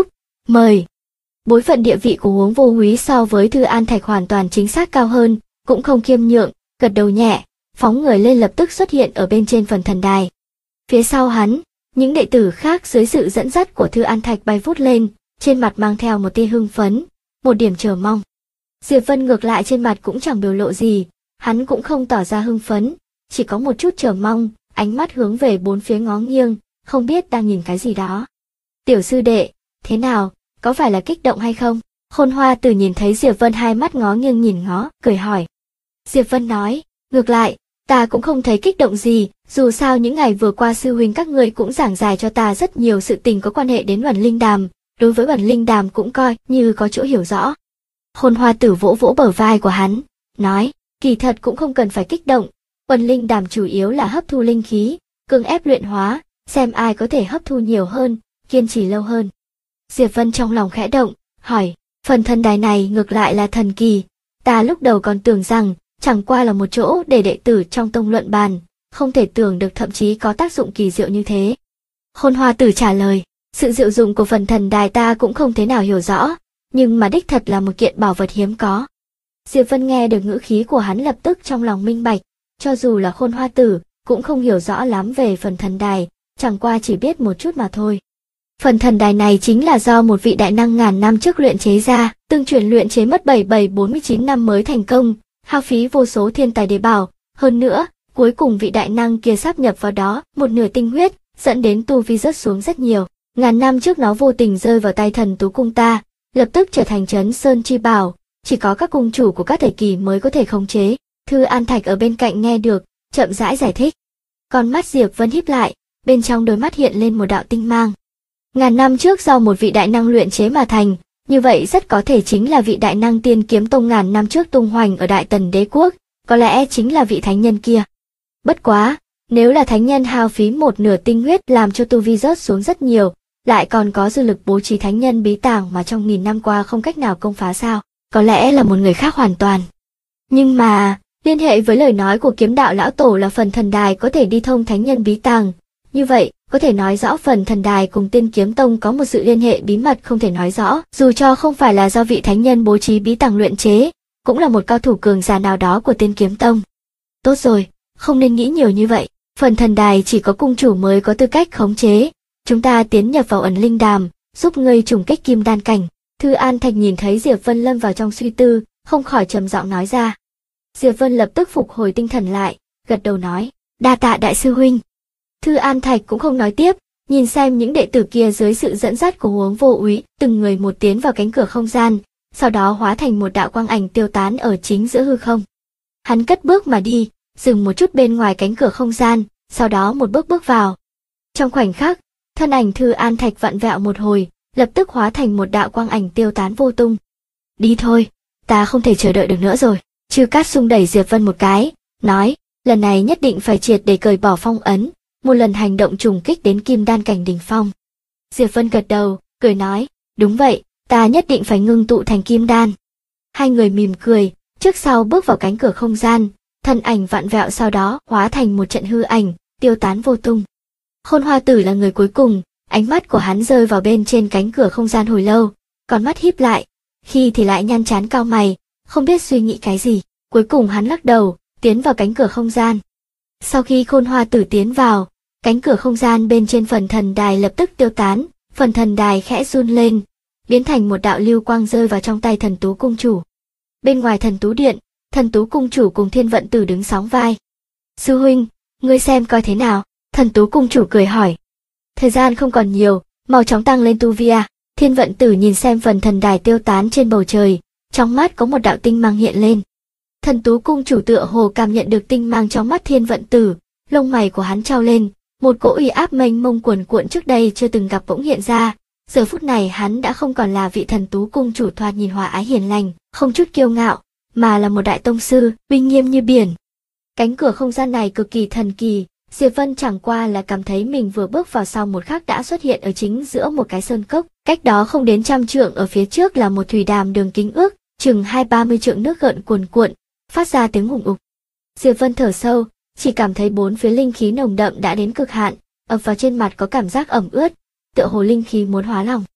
Mời. Bối phận địa vị của Huống Vô Úy so với Thư An Thạch hoàn toàn chính xác cao hơn, cũng không khiêm nhượng, gật đầu nhẹ, phóng người lên lập tức xuất hiện ở bên trên phần thần đài. Phía sau hắn, những đệ tử khác dưới sự dẫn dắt của Thư An Thạch bay vút lên, trên mặt mang theo một tia hưng phấn, một điểm chờ mong. Diệp Vân ngược lại trên mặt cũng chẳng biểu lộ gì, hắn cũng không tỏ ra hưng phấn, chỉ có một chút chờ mong, ánh mắt hướng về bốn phía ngó nghiêng, không biết đang nhìn cái gì đó. Tiểu sư đệ, thế nào, có phải là kích động hay không? Khôn Hoa Tử nhìn thấy Diệp Vân hai mắt ngó nghiêng nhìn ngó, cười hỏi. Diệp Vân nói, ngược lại, ta cũng không thấy kích động gì, dù sao những ngày vừa qua sư huynh các ngươi cũng giảng giải cho ta rất nhiều sự tình có quan hệ đến Uẩn Linh Đàm, đối với Uẩn Linh Đàm cũng coi như có chỗ hiểu rõ. Khôn Hoa Tử vỗ vỗ bờ vai của hắn, nói, kỳ thật cũng không cần phải kích động, Uẩn Linh Đàm chủ yếu là hấp thu linh khí, cưỡng ép luyện hóa, xem ai có thể hấp thu nhiều hơn, kiên trì lâu hơn. Diệp Vân trong lòng khẽ động, hỏi, phần thần đài này ngược lại là thần kỳ, ta lúc đầu còn tưởng rằng chẳng qua là một chỗ để đệ tử trong tông luận bàn, không thể tưởng được thậm chí có tác dụng kỳ diệu như thế. Khôn Hoa Tử trả lời, sự diệu dụng của phần thần đài ta cũng không thế nào hiểu rõ, nhưng mà đích thật là một kiện bảo vật hiếm có. Diệp Vân nghe được ngữ khí của hắn lập tức trong lòng minh bạch, cho dù là Khôn Hoa Tử, cũng không hiểu rõ lắm về phần thần đài, chẳng qua chỉ biết một chút mà thôi. Phần thần đài này chính là do một vị đại năng ngàn năm trước luyện chế ra, tương truyền luyện chế mất 7749 năm mới thành công, hao phí vô số thiên tài địa bảo, hơn nữa, cuối cùng vị đại năng kia sáp nhập vào đó một nửa tinh huyết, dẫn đến tu vi rớt xuống rất nhiều. Ngàn năm trước nó vô tình rơi vào tay Thần Tú cung ta, lập tức trở thành trấn sơn chi bảo, chỉ có các cung chủ của các thời kỳ mới có thể khống chế. Thư An Thạch ở bên cạnh nghe được, chậm rãi giải thích. Con mắt Diệp Vân híp lại, bên trong đôi mắt hiện lên một đạo tinh mang. Ngàn năm trước do một vị đại năng luyện chế mà thành, như vậy rất có thể chính là vị đại năng Tiên Kiếm Tông ngàn năm trước tung hoành ở Đại Tần Đế quốc, có lẽ chính là vị thánh nhân kia. Bất quá, nếu là thánh nhân hao phí một nửa tinh huyết làm cho tu vi rớt xuống rất nhiều, lại còn có dư lực bố trí thánh nhân bí tàng mà trong nghìn năm qua không cách nào công phá sao, có lẽ là một người khác hoàn toàn. Nhưng mà, liên hệ với lời nói của Kiếm Đạo lão tổ là phần thần đài có thể đi thông thánh nhân bí tàng, như vậy, có thể nói rõ phần thần đài cùng Tiên Kiếm Tông có một sự liên hệ bí mật không thể nói rõ, dù cho không phải là do vị thánh nhân bố trí bí tàng luyện chế, cũng là một cao thủ cường giả nào đó của Tiên Kiếm Tông. Tốt rồi, không nên nghĩ nhiều như vậy, phần thần đài chỉ có cung chủ mới có tư cách khống chế, chúng ta tiến nhập vào Ẩn Linh Đàm, giúp ngươi trùng kích kim đan cảnh. Thư An Thạch nhìn thấy Diệp Vân lâm vào trong suy tư, không khỏi trầm giọng nói ra. Diệp Vân lập tức phục hồi tinh thần lại, gật đầu nói, đa tạ đại sư huynh. Thư An Thạch cũng không nói tiếp, nhìn xem những đệ tử kia dưới sự dẫn dắt của Huống Vô Úy, từng người một tiến vào cánh cửa không gian, sau đó hóa thành một đạo quang ảnh tiêu tán ở chính giữa hư không. Hắn cất bước mà đi, dừng một chút bên ngoài cánh cửa không gian, sau đó một bước bước vào. Trong khoảnh khắc, thân ảnh Thư An Thạch vặn vẹo một hồi, lập tức hóa thành một đạo quang ảnh tiêu tán vô tung. Đi thôi, ta không thể chờ đợi được nữa rồi. Chư Cát Sung đẩy Diệp Vân một cái, nói, lần này nhất định phải triệt để cởi bỏ phong ấn, một lần hành động trùng kích đến kim đan cảnh đỉnh phong. Diệp Vân gật đầu, cười nói, đúng vậy, ta nhất định phải ngưng tụ thành kim đan. Hai người mỉm cười, trước sau bước vào cánh cửa không gian, thân ảnh vặn vẹo sau đó hóa thành một trận hư ảnh, tiêu tán vô tung. Khôn Hoa Tử là người cuối cùng, ánh mắt của hắn rơi vào bên trên cánh cửa không gian hồi lâu, con mắt híp lại, khi thì lại nhăn trán cau mày, không biết suy nghĩ cái gì, cuối cùng hắn lắc đầu, tiến vào cánh cửa không gian. Sau khi Khôn Hoa Tử tiến vào, cánh cửa không gian bên trên phần thần đài lập tức tiêu tán, phần thần đài khẽ run lên, biến thành một đạo lưu quang rơi vào trong tay Thần Tú cung chủ. Bên ngoài Thần Tú điện, Thần Tú cung chủ cùng Thiên Vận Tử đứng sóng vai. Sư huynh, ngươi xem coi thế nào? Thần Tú cung chủ cười hỏi. Thời gian không còn nhiều, mau chóng tăng lên tu vi à? Thiên Vận Tử nhìn xem phần thần đài tiêu tán trên bầu trời, trong mắt có một đạo tinh mang hiện lên. Thần Tú cung chủ tựa hồ cảm nhận được tinh mang trong mắt Thiên Vận Tử, lông mày của hắn trao lên, một cỗ uy áp mênh mông cuồn cuộn trước đây chưa từng gặp bỗng hiện ra. Giờ phút này hắn đã không còn là vị Thần Tú cung chủ thoạt nhìn hòa ái hiền lành, không chút kiêu ngạo, mà là một đại tông sư, uy nghiêm như biển. Cánh cửa không gian này cực kỳ thần kỳ, Diệp Vân chẳng qua là cảm thấy mình vừa bước vào sau một khắc đã xuất hiện ở chính giữa một cái sơn cốc, cách đó không đến 100 trượng ở phía trước là một thủy đàm đường kính ước chừng 20-30 trượng nước gợn cuồn cuộn, phát ra tiếng hùng ục. Diệp Vân thở sâu, chỉ cảm thấy bốn phía linh khí nồng đậm đã đến cực hạn, ập vào trên mặt có cảm giác ẩm ướt, tựa hồ linh khí muốn hóa lòng.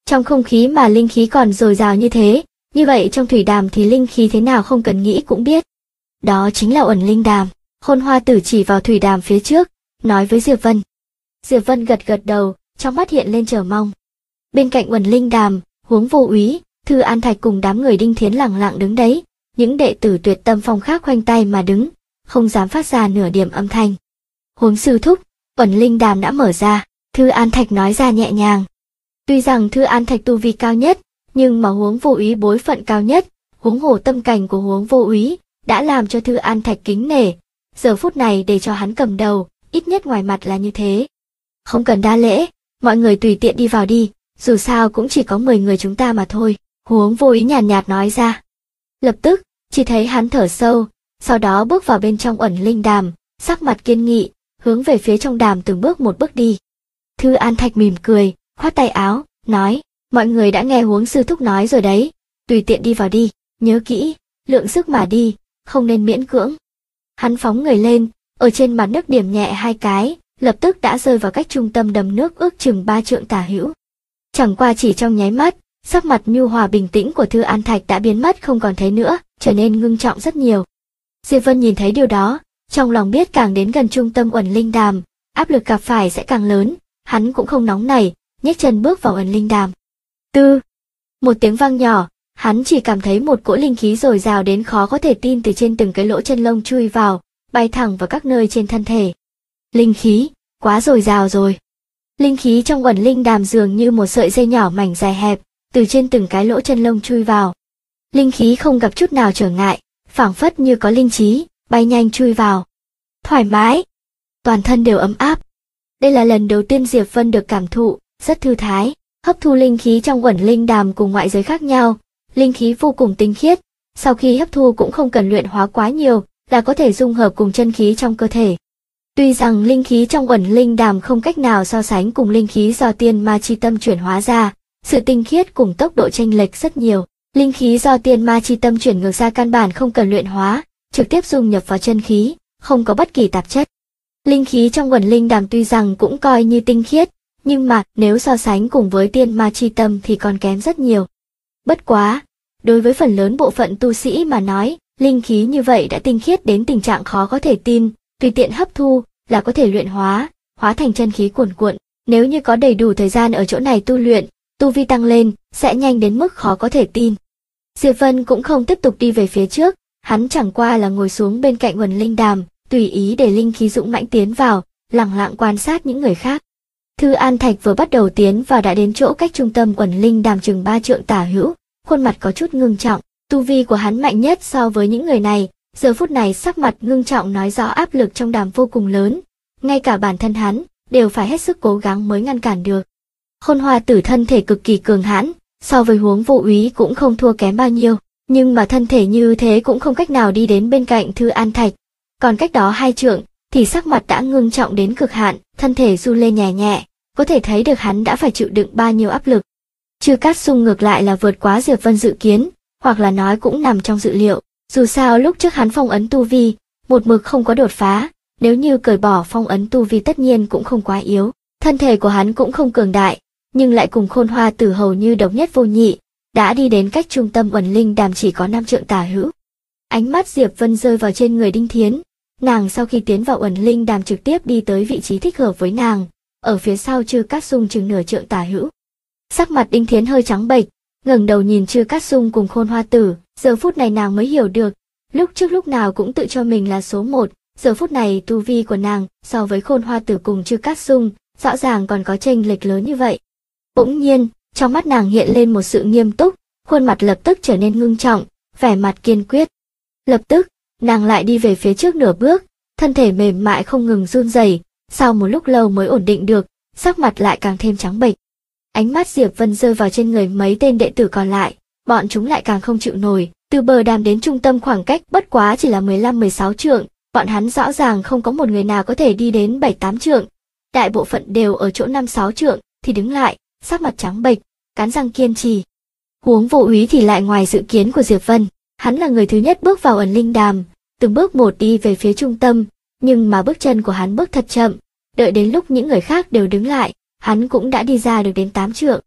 Trong không khí mà linh khí còn dồi dào như thế, như vậy trong thủy đàm thì linh khí thế nào không cần nghĩ cũng biết. Đó chính là Uẩn Linh Đàm. Khôn Hoa Tử chỉ vào thủy đàm phía trước, nói với Diệp Vân. Diệp Vân gật gật đầu, trong mắt hiện lên chờ mong. Bên cạnh Uẩn Linh Đàm, Huống Vô Úy, Thư An Thạch cùng đám người Đinh Thiến lặng lặng đứng đấy, những đệ tử Tuyệt Tâm Phong khác khoanh tay mà đứng, không dám phát ra nửa điểm âm thanh. Huống sư thúc, Uẩn Linh Đàm đã mở ra, Thư An Thạch nói ra nhẹ nhàng. Tuy rằng Thư An Thạch tu vi cao nhất, nhưng mà Huống Vô Úy bối phận cao nhất, huống hồ tâm cảnh của Huống Vô Úy đã làm cho Thư An Thạch kính nể. Giờ phút này để cho hắn cầm đầu, ít nhất ngoài mặt là như thế. Không cần đa lễ, mọi người tùy tiện đi vào đi, dù sao cũng chỉ có 10 người chúng ta mà thôi, Huống Vô Úy nhàn nhạt nói ra. Lập tức, chỉ thấy hắn thở sâu, sau đó bước vào bên trong Uẩn Linh Đàm, sắc mặt kiên nghị, hướng về phía trong đàm từng bước một bước đi. Thư An Thạch mỉm cười, khoát tay áo, nói, mọi người đã nghe Huống sư thúc nói rồi đấy, tùy tiện đi vào đi, nhớ kỹ, lượng sức mà đi, không nên miễn cưỡng. Hắn phóng người lên, ở trên mặt nước điểm nhẹ 2 cái, lập tức đã rơi vào cách trung tâm đầm nước ước chừng 3 trượng tả hữu. Chẳng qua chỉ trong nháy mắt, sắc mặt nhu hòa bình tĩnh của Thư An Thạch đã biến mất không còn thấy nữa, trở nên ngưng trọng rất nhiều. Diệp Vân nhìn thấy điều đó, trong lòng biết càng đến gần trung tâm Uẩn Linh Đàm, áp lực gặp phải sẽ càng lớn, hắn cũng không nóng nảy, nhấc chân bước vào Uẩn Linh Đàm. Tư, một tiếng vang nhỏ, hắn chỉ cảm thấy một cỗ linh khí dồi dào đến khó có thể tin từ trên từng cái lỗ chân lông chui vào, bay thẳng vào các nơi trên thân thể. Linh khí, quá dồi dào rồi. Linh khí trong Uẩn Linh Đàm dường như một sợi dây nhỏ mảnh dài hẹp, từ trên từng cái lỗ chân lông chui vào. Linh khí không gặp chút nào trở ngại, phảng phất như có linh trí, bay nhanh chui vào. Thoải mái, toàn thân đều ấm áp. Đây là lần đầu tiên Diệp Vân được cảm thụ, rất thư thái, hấp thu linh khí trong Uẩn Linh Đàm cùng ngoại giới khác nhau, linh khí vô cùng tinh khiết, sau khi hấp thu cũng không cần luyện hóa quá nhiều, là có thể dung hợp cùng chân khí trong cơ thể. Tuy rằng linh khí trong Uẩn Linh Đàm không cách nào so sánh cùng linh khí do tiên ma chi tâm chuyển hóa ra, sự tinh khiết cùng tốc độ chênh lệch rất nhiều. Linh khí do tiên ma chi tâm chuyển ngược ra căn bản không cần luyện hóa, trực tiếp dung nhập vào chân khí, không có bất kỳ tạp chất. Linh khí trong Uẩn Linh Đàm tuy rằng cũng coi như tinh khiết, nhưng mà nếu so sánh cùng với tiên ma chi tâm thì còn kém rất nhiều. Bất quá, đối với phần lớn bộ phận tu sĩ mà nói, linh khí như vậy đã tinh khiết đến tình trạng khó có thể tin, tùy tiện hấp thu là có thể luyện hóa, hóa thành chân khí cuồn cuộn. Nếu như có đầy đủ thời gian ở chỗ này tu luyện, tu vi tăng lên, sẽ nhanh đến mức khó có thể tin. Diệp Vân cũng không tiếp tục đi về phía trước, hắn chẳng qua là ngồi xuống bên cạnh Uẩn Linh Đàm, tùy ý để linh khí dũng mãnh tiến vào, lặng lặng quan sát những người khác. Thư An Thạch vừa bắt đầu tiến vào đã đến chỗ cách trung tâm Uẩn Linh Đàm chừng 3 trượng tả hữu, khuôn mặt có chút ngưng trọng, tu vi của hắn mạnh nhất so với những người này, giờ phút này sắc mặt ngưng trọng nói rõ áp lực trong đàm vô cùng lớn, ngay cả bản thân hắn đều phải hết sức cố gắng mới ngăn cản được. Khôn Hoa Tử thân thể cực kỳ cường hãn, so với Huống Vô Úy cũng không thua kém bao nhiêu, nhưng mà thân thể như thế cũng không cách nào đi đến bên cạnh Thư An Thạch, còn cách đó 2 trượng thì sắc mặt đã ngưng trọng đến cực hạn, thân thể run lên nhẹ nhẹ, có thể thấy được hắn đã phải chịu đựng bao nhiêu áp lực. Chư Cát Sung ngược lại là vượt quá Diệp Vân dự kiến, hoặc là nói cũng nằm trong dự liệu, dù sao lúc trước hắn phong ấn tu vi, một mực không có đột phá, nếu như cởi bỏ phong ấn tu vi tất nhiên cũng không quá yếu, thân thể của hắn cũng không cường đại, nhưng lại cùng Khôn Hoa Tử hầu như độc nhất vô nhị, đã đi đến cách trung tâm Uẩn Linh Đàm chỉ có 5 trượng tả hữu. Ánh mắt Diệp Vân rơi vào trên người Đinh Thiến, nàng sau khi tiến vào Uẩn Linh Đàm trực tiếp đi tới vị trí thích hợp với nàng, ở phía sau Chư Cát Sung chừng nửa trượng tả hữu. Sắc mặt Đinh Thiến hơi trắng bệch, ngẩng đầu nhìn Chư Cát Sung cùng Khôn Hoa Tử, giờ phút này nàng mới hiểu được, lúc trước lúc nào cũng tự cho mình là số 1, giờ phút này tu vi của nàng so với Khôn Hoa Tử cùng Chư Cát Sung, rõ ràng còn có chênh lệch lớn như vậy. Bỗng nhiên, trong mắt nàng hiện lên một sự nghiêm túc, khuôn mặt lập tức trở nên ngưng trọng, vẻ mặt kiên quyết. Lập tức, nàng lại đi về phía trước nửa bước, thân thể mềm mại không ngừng run rẩy, sau một lúc lâu mới ổn định được, sắc mặt lại càng thêm trắng bệch. Ánh mắt Diệp Vân rơi vào trên người mấy tên đệ tử còn lại, bọn chúng lại càng không chịu nổi, từ bờ đàm đến trung tâm khoảng cách bất quá chỉ là 15-16 trượng, bọn hắn rõ ràng không có một người nào có thể đi đến 7-8 trượng, đại bộ phận đều ở chỗ 5-6 trượng, thì đứng lại, sắc mặt trắng bệch, cắn răng kiên trì. Huống Vô Úy thì lại ngoài dự kiến của Diệp Vân, hắn là người thứ nhất bước vào Uẩn Linh Đàm, từng bước một đi về phía trung tâm, nhưng mà bước chân của hắn bước thật chậm, đợi đến lúc những người khác đều đứng lại, hắn cũng đã đi ra được đến 8 trượng.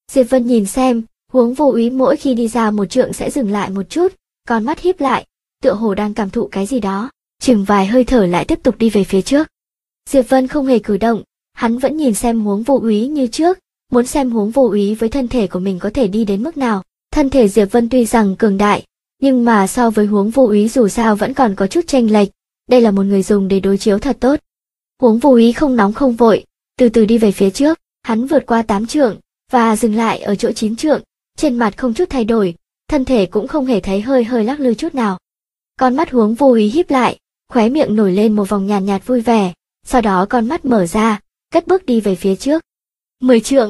Diệp Vân nhìn xem, Huống Vô Úy mỗi khi đi ra một trượng sẽ dừng lại một chút, con mắt híp lại, tựa hồ đang cảm thụ cái gì đó, chừng vài hơi thở lại tiếp tục đi về phía trước. Diệp Vân không hề cử động, hắn vẫn nhìn xem Huống Vô Úy như trước, muốn xem Huống Vô Úy với thân thể của mình có thể đi đến mức nào. Thân thể Diệp Vân tuy rằng cường đại, nhưng mà so với Huống Vô Úy dù sao vẫn còn có chút chênh lệch, đây là một người dùng để đối chiếu thật tốt. Huống Vô Úy không nóng không vội, từ từ đi về phía trước, hắn vượt qua 8 trượng và dừng lại ở chỗ 9 trượng, trên mặt không chút thay đổi, thân thể cũng không hề thấy hơi lắc lư chút nào. Con mắt Huống Vô Úy híp lại, khóe miệng nổi lên một vòng nhàn nhạt vui vẻ, sau đó con mắt mở ra, cất bước đi về phía trước. 10 trượng,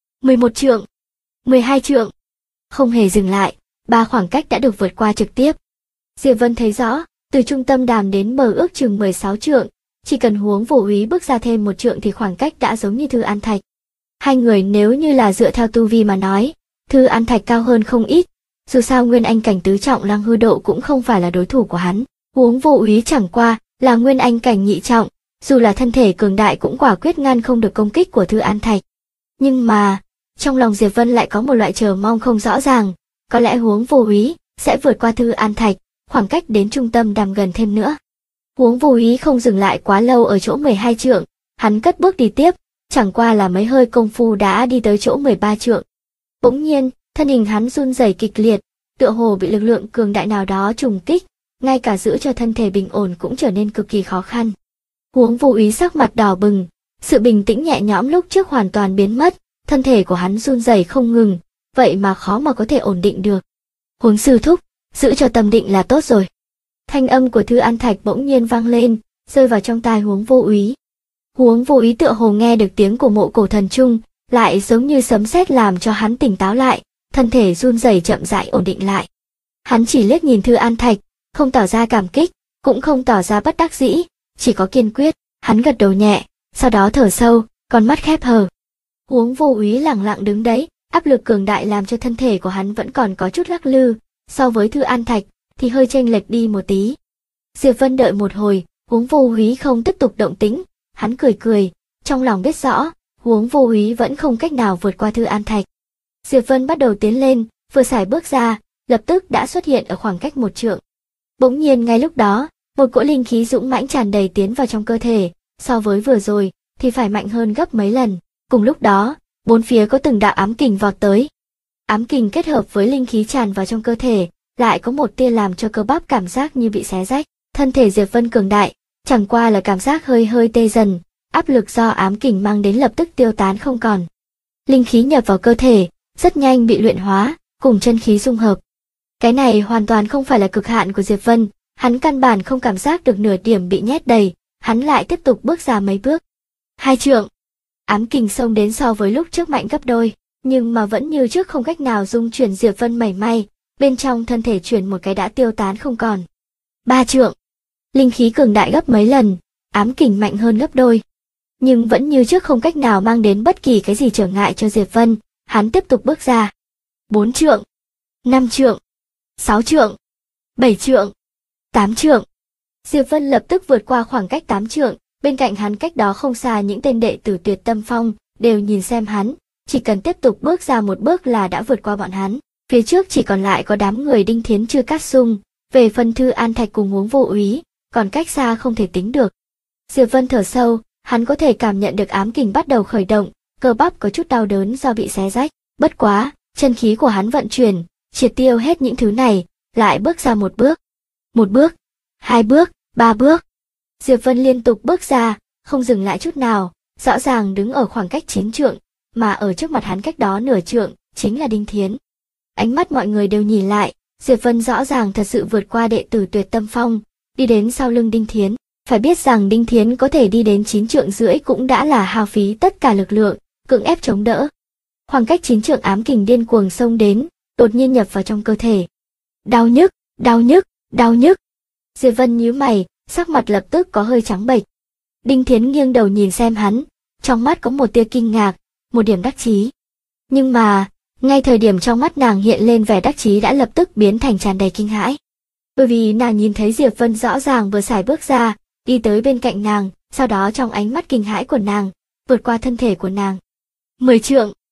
11 trượng, 12 trượng, không hề dừng lại, 3 khoảng cách đã được vượt qua trực tiếp. Diệp Vân thấy rõ, từ trung tâm đàm đến bờ ước chừng 16 trượng, chỉ cần Huống Vô Úy bước ra thêm một trượng thì khoảng cách đã giống như Thư An Thạch. Hai người nếu như là dựa theo tu vi mà nói, Thư An Thạch cao hơn không ít, dù sao Nguyên Anh cảnh tứ trọng Lăng Hư Độ cũng không phải là đối thủ của hắn. Huống Vô Úy chẳng qua là Nguyên Anh cảnh nhị trọng, dù là thân thể cường đại cũng quả quyết ngăn không được công kích của Thư An Thạch. Nhưng mà, trong lòng Diệp Vân lại có một loại chờ mong không rõ ràng, có lẽ Huống Vô Úy sẽ vượt qua Thư An Thạch, khoảng cách đến trung tâm đàm gần thêm nữa. Huống Vô Úy không dừng lại quá lâu ở chỗ 12 trượng, hắn cất bước đi tiếp, chẳng qua là mấy hơi công phu đã đi tới chỗ 13 trượng. Bỗng nhiên, thân hình hắn run rẩy kịch liệt, tựa hồ bị lực lượng cường đại nào đó trùng kích, ngay cả giữ cho thân thể bình ổn cũng trở nên cực kỳ khó khăn. Huống Vô Úy sắc mặt đỏ bừng, sự bình tĩnh nhẹ nhõm lúc trước hoàn toàn biến mất, thân thể của hắn run rẩy không ngừng, vậy mà khó mà có thể ổn định được. Huống sư thúc, giữ cho tâm định là tốt rồi. Thanh âm của Thư An Thạch bỗng nhiên vang lên, rơi vào trong tai Huống Vô Úy. Huống Vô Úy tựa hồ nghe được tiếng của Mộ Cổ Thần Trung, lại giống như sấm sét làm cho hắn tỉnh táo lại, thân thể run rẩy chậm rãi ổn định lại. Hắn chỉ liếc nhìn Thư An Thạch, không tỏ ra cảm kích, cũng không tỏ ra bất đắc dĩ, chỉ có kiên quyết. Hắn gật đầu nhẹ, sau đó thở sâu, con mắt khép hờ. Huống Vô Úy lẳng lặng đứng đấy, áp lực cường đại làm cho thân thể của hắn vẫn còn có chút lắc lư, so với Thư An Thạch thì hơi chênh lệch đi một tí. Diệp Vân đợi một hồi, Huống Vô Úy không tiếp tục động tĩnh, hắn cười cười, trong lòng biết rõ, Huống Vô Úy vẫn không cách nào vượt qua Thư An Thạch. Diệp Vân bắt đầu tiến lên, vừa xài bước ra, lập tức đã xuất hiện ở khoảng cách 1 trượng. Bỗng nhiên ngay lúc đó, một cỗ linh khí dũng mãnh tràn đầy tiến vào trong cơ thể, so với vừa rồi thì phải mạnh hơn gấp mấy lần. Cùng lúc đó, bốn phía có từng đạo ám kình vọt tới. Ám kình kết hợp với linh khí tràn vào trong cơ thể, lại có một tia làm cho cơ bắp cảm giác như bị xé rách. Thân thể Diệp Vân cường đại, chẳng qua là cảm giác hơi tê dần, áp lực do ám kình mang đến lập tức tiêu tán không còn. Linh khí nhập vào cơ thể, rất nhanh bị luyện hóa, cùng chân khí dung hợp. Cái này hoàn toàn không phải là cực hạn của Diệp Vân, hắn căn bản không cảm giác được nửa điểm bị nhét đầy, hắn lại tiếp tục bước ra mấy bước. 2 trượng. Ám kình xông đến so với lúc trước mạnh gấp đôi, nhưng mà vẫn như trước không cách nào dung chuyển Diệp Vân mảy may, bên trong thân thể chuyển một cái đã tiêu tán không còn. 3 trượng. Linh khí cường đại gấp mấy lần, ám kình mạnh hơn gấp đôi, nhưng vẫn như trước không cách nào mang đến bất kỳ cái gì trở ngại cho Diệp Vân, hắn tiếp tục bước ra. 4 trượng, 5 trượng, 6 trượng, 7 trượng, 8 trượng. Diệp Vân lập tức vượt qua khoảng cách 8 trượng, bên cạnh hắn cách đó không xa những tên đệ tử Tuyệt Tâm Phong đều nhìn xem hắn, chỉ cần tiếp tục bước ra một bước là đã vượt qua bọn hắn. Phía trước chỉ còn lại có đám người Đinh Thiến Chưa Cát Sung, về phần Thư An Thạch cùng Huống Vô Úy, còn cách xa không thể tính được. Diệp Vân thở sâu, hắn có thể cảm nhận được ám kình bắt đầu khởi động, cơ bắp có chút đau đớn do bị xé rách, bất quá, chân khí của hắn vận chuyển, triệt tiêu hết những thứ này, lại bước ra một bước. 1 bước, 2 bước, 3 bước. Diệp Vân liên tục bước ra, không dừng lại chút nào, rõ ràng đứng ở khoảng cách 9 trượng, mà ở trước mặt hắn cách đó nửa trượng, chính là Đinh Thiến. Ánh mắt mọi người đều nhìn lại, Diệp Vân rõ ràng thật sự vượt qua đệ tử Tuyệt Tâm Phong, đi đến sau lưng Đinh Thiến. Phải biết rằng Đinh Thiến có thể đi đến 9 trượng rưỡi cũng đã là hao phí tất cả lực lượng, cưỡng ép chống đỡ. Khoảng cách 9 trượng ám kình điên cuồng xông đến, đột nhiên nhập vào trong cơ thể. Đau nhức, đau nhức, đau nhức. Diệp Vân nhíu mày, sắc mặt lập tức có hơi trắng bệch. Đinh Thiến nghiêng đầu nhìn xem hắn, trong mắt có một tia kinh ngạc, một điểm đắc chí. Nhưng mà, ngay thời điểm trong mắt nàng hiện lên vẻ đắc chí đã lập tức biến thành tràn đầy kinh hãi. Bởi vì nàng nhìn thấy Diệp Vân rõ ràng vừa xài bước ra, đi tới bên cạnh nàng, sau đó trong ánh mắt kinh hãi của nàng, vượt qua thân thể của nàng. 10 trượng,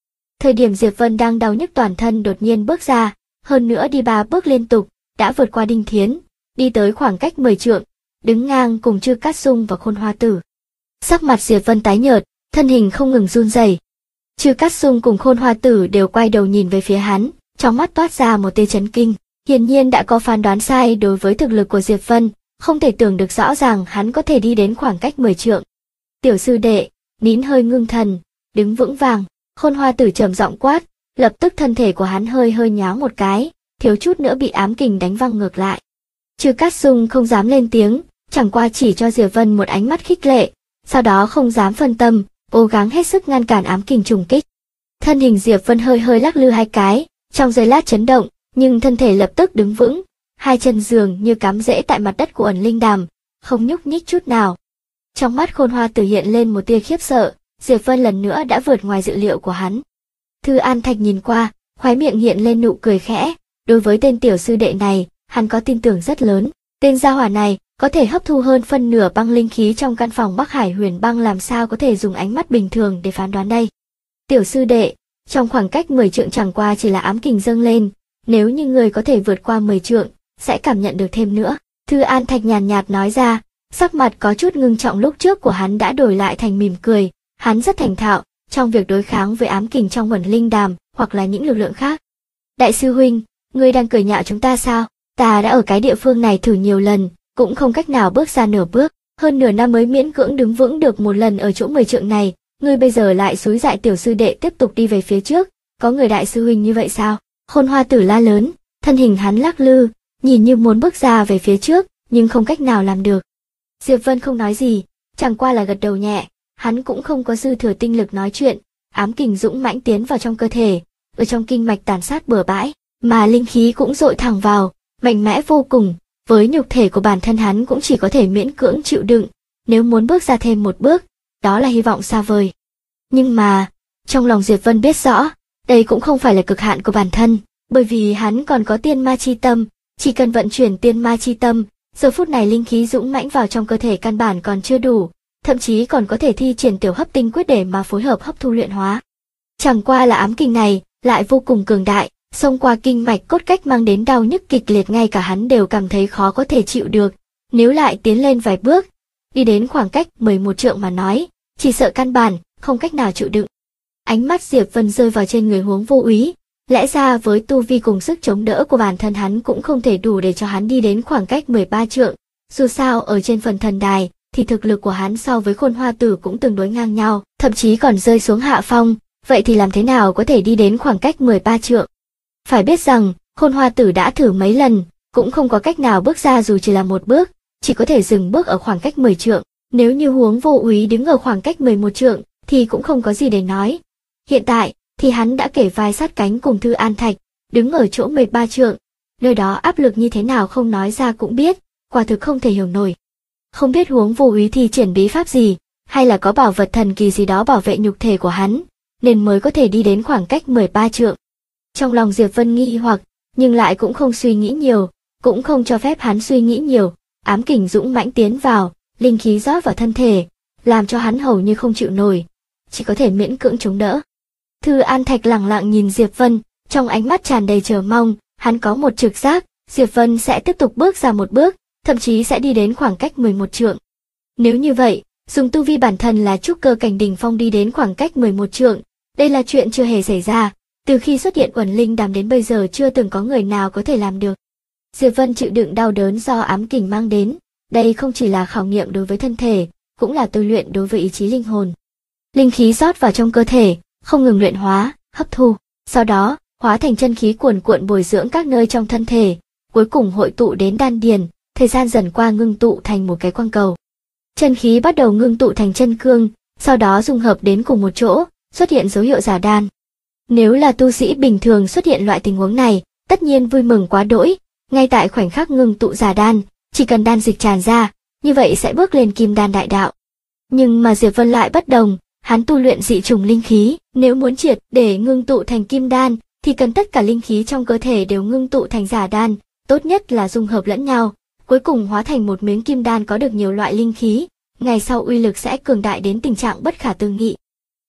Thời điểm Diệp Vân đang đau nhức toàn thân đột nhiên bước ra, hơn nữa đi 3 bước liên tục, đã vượt qua Đinh Thiến, đi tới khoảng cách 10 trượng, đứng ngang cùng Trư Cát Sung và Khôn Hoa Tử. Sắc mặt Diệp Vân tái nhợt, thân hình không ngừng run rẩy. Trư Cát Sung cùng Khôn Hoa Tử đều quay đầu nhìn về phía hắn, trong mắt toát ra một tia chấn kinh. Hiển nhiên đã có phán đoán sai đối với thực lực của Diệp Vân, không thể tưởng được rõ ràng hắn có thể đi đến khoảng cách 10 trượng. Tiểu sư đệ, nín hơi ngưng thần, đứng vững vàng. Khôn Hoa Tử trầm giọng quát, lập tức thân thể của hắn hơi nháo một cái, thiếu chút nữa bị ám kình đánh văng ngược lại. Trư Cát Sung không dám lên tiếng, chẳng qua chỉ cho Diệp Vân một ánh mắt khích lệ, sau đó không dám phân tâm, cố gắng hết sức ngăn cản ám kình trùng kích. Thân hình Diệp Vân hơi lắc lư 2 cái, trong giây lát chấn động, nhưng thân thể lập tức đứng vững, 2 chân dường như cắm rễ tại mặt đất của ẩn linh đàm, không nhúc nhích chút nào. Trong mắt Khôn Hoa Tử hiện lên một tia khiếp sợ, Diệp Vân lần nữa đã vượt ngoài dự liệu của hắn. Thư An Thạch nhìn qua, khóe miệng hiện lên nụ cười khẽ, đối với tên tiểu sư đệ này, hắn có tin tưởng rất lớn. Tên gia hỏa này có thể hấp thu hơn phân nửa băng linh khí trong căn phòng Bắc Hải Huyền Băng, làm sao có thể dùng ánh mắt bình thường để phán đoán đây. Tiểu sư đệ, trong khoảng cách 10 trượng chẳng qua chỉ là ám kình dâng lên, nếu như người có thể vượt qua 10 trượng, sẽ cảm nhận được thêm nữa. Thư An Thạch nhàn nhạt nói ra, sắc mặt có chút ngưng trọng, lúc trước của hắn đã đổi lại thành mỉm cười. Hắn rất thành thạo trong việc đối kháng với ám kình trong ẩn linh đàm hoặc là những lực lượng khác. Đại sư huynh, ngươi đang cười nhạo chúng ta sao? Ta đã ở cái địa phương này thử nhiều lần, cũng không cách nào bước ra nửa bước, hơn nửa năm mới miễn cưỡng đứng vững được một lần ở chỗ 10 trượng này, ngươi bây giờ lại xúi dại tiểu sư đệ tiếp tục đi về phía trước, có người đại sư huynh như vậy sao? Khôn Hoa Tử la lớn, thân hình hắn lắc lư, nhìn như muốn bước ra về phía trước, nhưng không cách nào làm được. Diệp Vân không nói gì, chẳng qua là gật đầu nhẹ. Hắn cũng không có dư thừa tinh lực nói chuyện, ám kình dũng mãnh tiến vào trong cơ thể, ở trong kinh mạch tàn sát bừa bãi, mà linh khí cũng dội thẳng vào, mạnh mẽ vô cùng, với nhục thể của bản thân hắn cũng chỉ có thể miễn cưỡng chịu đựng, nếu muốn bước ra thêm một bước, đó là hy vọng xa vời. Nhưng mà, trong lòng Diệp Vân biết rõ, đây cũng không phải là cực hạn của bản thân, bởi vì hắn còn có tiên ma chi tâm, chỉ cần vận chuyển tiên ma chi tâm, giờ phút này linh khí dũng mãnh vào trong cơ thể căn bản còn chưa đủ. Thậm chí còn có thể thi triển tiểu hấp tinh quyết để mà phối hợp hấp thu luyện hóa. Chẳng qua là ám kình này lại vô cùng cường đại, xông qua kinh mạch cốt cách mang đến đau nhức kịch liệt, ngay cả hắn đều cảm thấy khó có thể chịu được. Nếu lại tiến lên vài bước, đi đến khoảng cách 11 trượng mà nói, chỉ sợ căn bản không cách nào chịu đựng. Ánh mắt Diệp Vân rơi vào trên người Huống Vô Úy, lẽ ra với tu vi cùng sức chống đỡ của bản thân hắn cũng không thể đủ để cho hắn đi đến khoảng cách 13 trượng, dù sao ở trên phần thần đài thì thực lực của hắn so với Khôn Hoa Tử cũng tương đối ngang nhau, thậm chí còn rơi xuống hạ phong, vậy thì làm thế nào có thể đi đến khoảng cách 13 trượng? Phải biết rằng, Khôn Hoa Tử đã thử mấy lần, cũng không có cách nào bước ra dù chỉ là một bước, chỉ có thể dừng bước ở khoảng cách 10 trượng. Nếu như Huống Vô Úy đứng ở khoảng cách 11 trượng, thì cũng không có gì để nói. Hiện tại, thì hắn đã kể vai sát cánh cùng Thư An Thạch, đứng ở chỗ 13 trượng, nơi đó áp lực như thế nào không nói ra cũng biết, quả thực không thể hiểu nổi. Không biết Huống Vô Úy thì triển bí pháp gì, hay là có bảo vật thần kỳ gì đó bảo vệ nhục thể của hắn, nên mới có thể đi đến khoảng cách 13 trượng. Trong lòng Diệp Vân nghi hoặc, nhưng lại cũng không suy nghĩ nhiều, cũng không cho phép hắn suy nghĩ nhiều, ám kình dũng mãnh tiến vào, linh khí rót vào thân thể, làm cho hắn hầu như không chịu nổi, chỉ có thể miễn cưỡng chống đỡ. Thư An Thạch lẳng lặng nhìn Diệp Vân, trong ánh mắt tràn đầy chờ mong, hắn có một trực giác, Diệp Vân sẽ tiếp tục bước ra một bước, thậm chí sẽ đi đến khoảng cách 11 trượng. Nếu như vậy, dùng tu vi bản thân là trúc cơ cảnh đỉnh phong đi đến khoảng cách 11 trượng, đây là chuyện chưa hề xảy ra, từ khi xuất hiện Uẩn Linh Đàm đến bây giờ chưa từng có người nào có thể làm được. Diệp Vân chịu đựng đau đớn do ám kình mang đến, đây không chỉ là khảo nghiệm đối với thân thể, cũng là tôi luyện đối với ý chí linh hồn. Linh khí rót vào trong cơ thể, không ngừng luyện hóa, hấp thu, sau đó hóa thành chân khí cuồn cuộn bồi dưỡng các nơi trong thân thể, cuối cùng hội tụ đến đan điền, thời gian dần qua ngưng tụ thành một cái quang cầu. Chân khí bắt đầu ngưng tụ thành chân cương, sau đó dung hợp đến cùng một chỗ, xuất hiện dấu hiệu giả đan. Nếu là tu sĩ bình thường xuất hiện loại tình huống này, tất nhiên vui mừng quá đỗi, ngay tại khoảnh khắc ngưng tụ giả đan, chỉ cần đan dịch tràn ra, như vậy sẽ bước lên kim đan đại đạo. Nhưng mà Diệp Vân lại bất đồng, hắn tu luyện dị trùng linh khí, nếu muốn triệt để ngưng tụ thành kim đan, thì cần tất cả linh khí trong cơ thể đều ngưng tụ thành giả đan, tốt nhất là dung hợp lẫn nhau, cuối cùng hóa thành một miếng kim đan có được nhiều loại linh khí, ngày sau uy lực sẽ cường đại đến tình trạng bất khả tư nghị.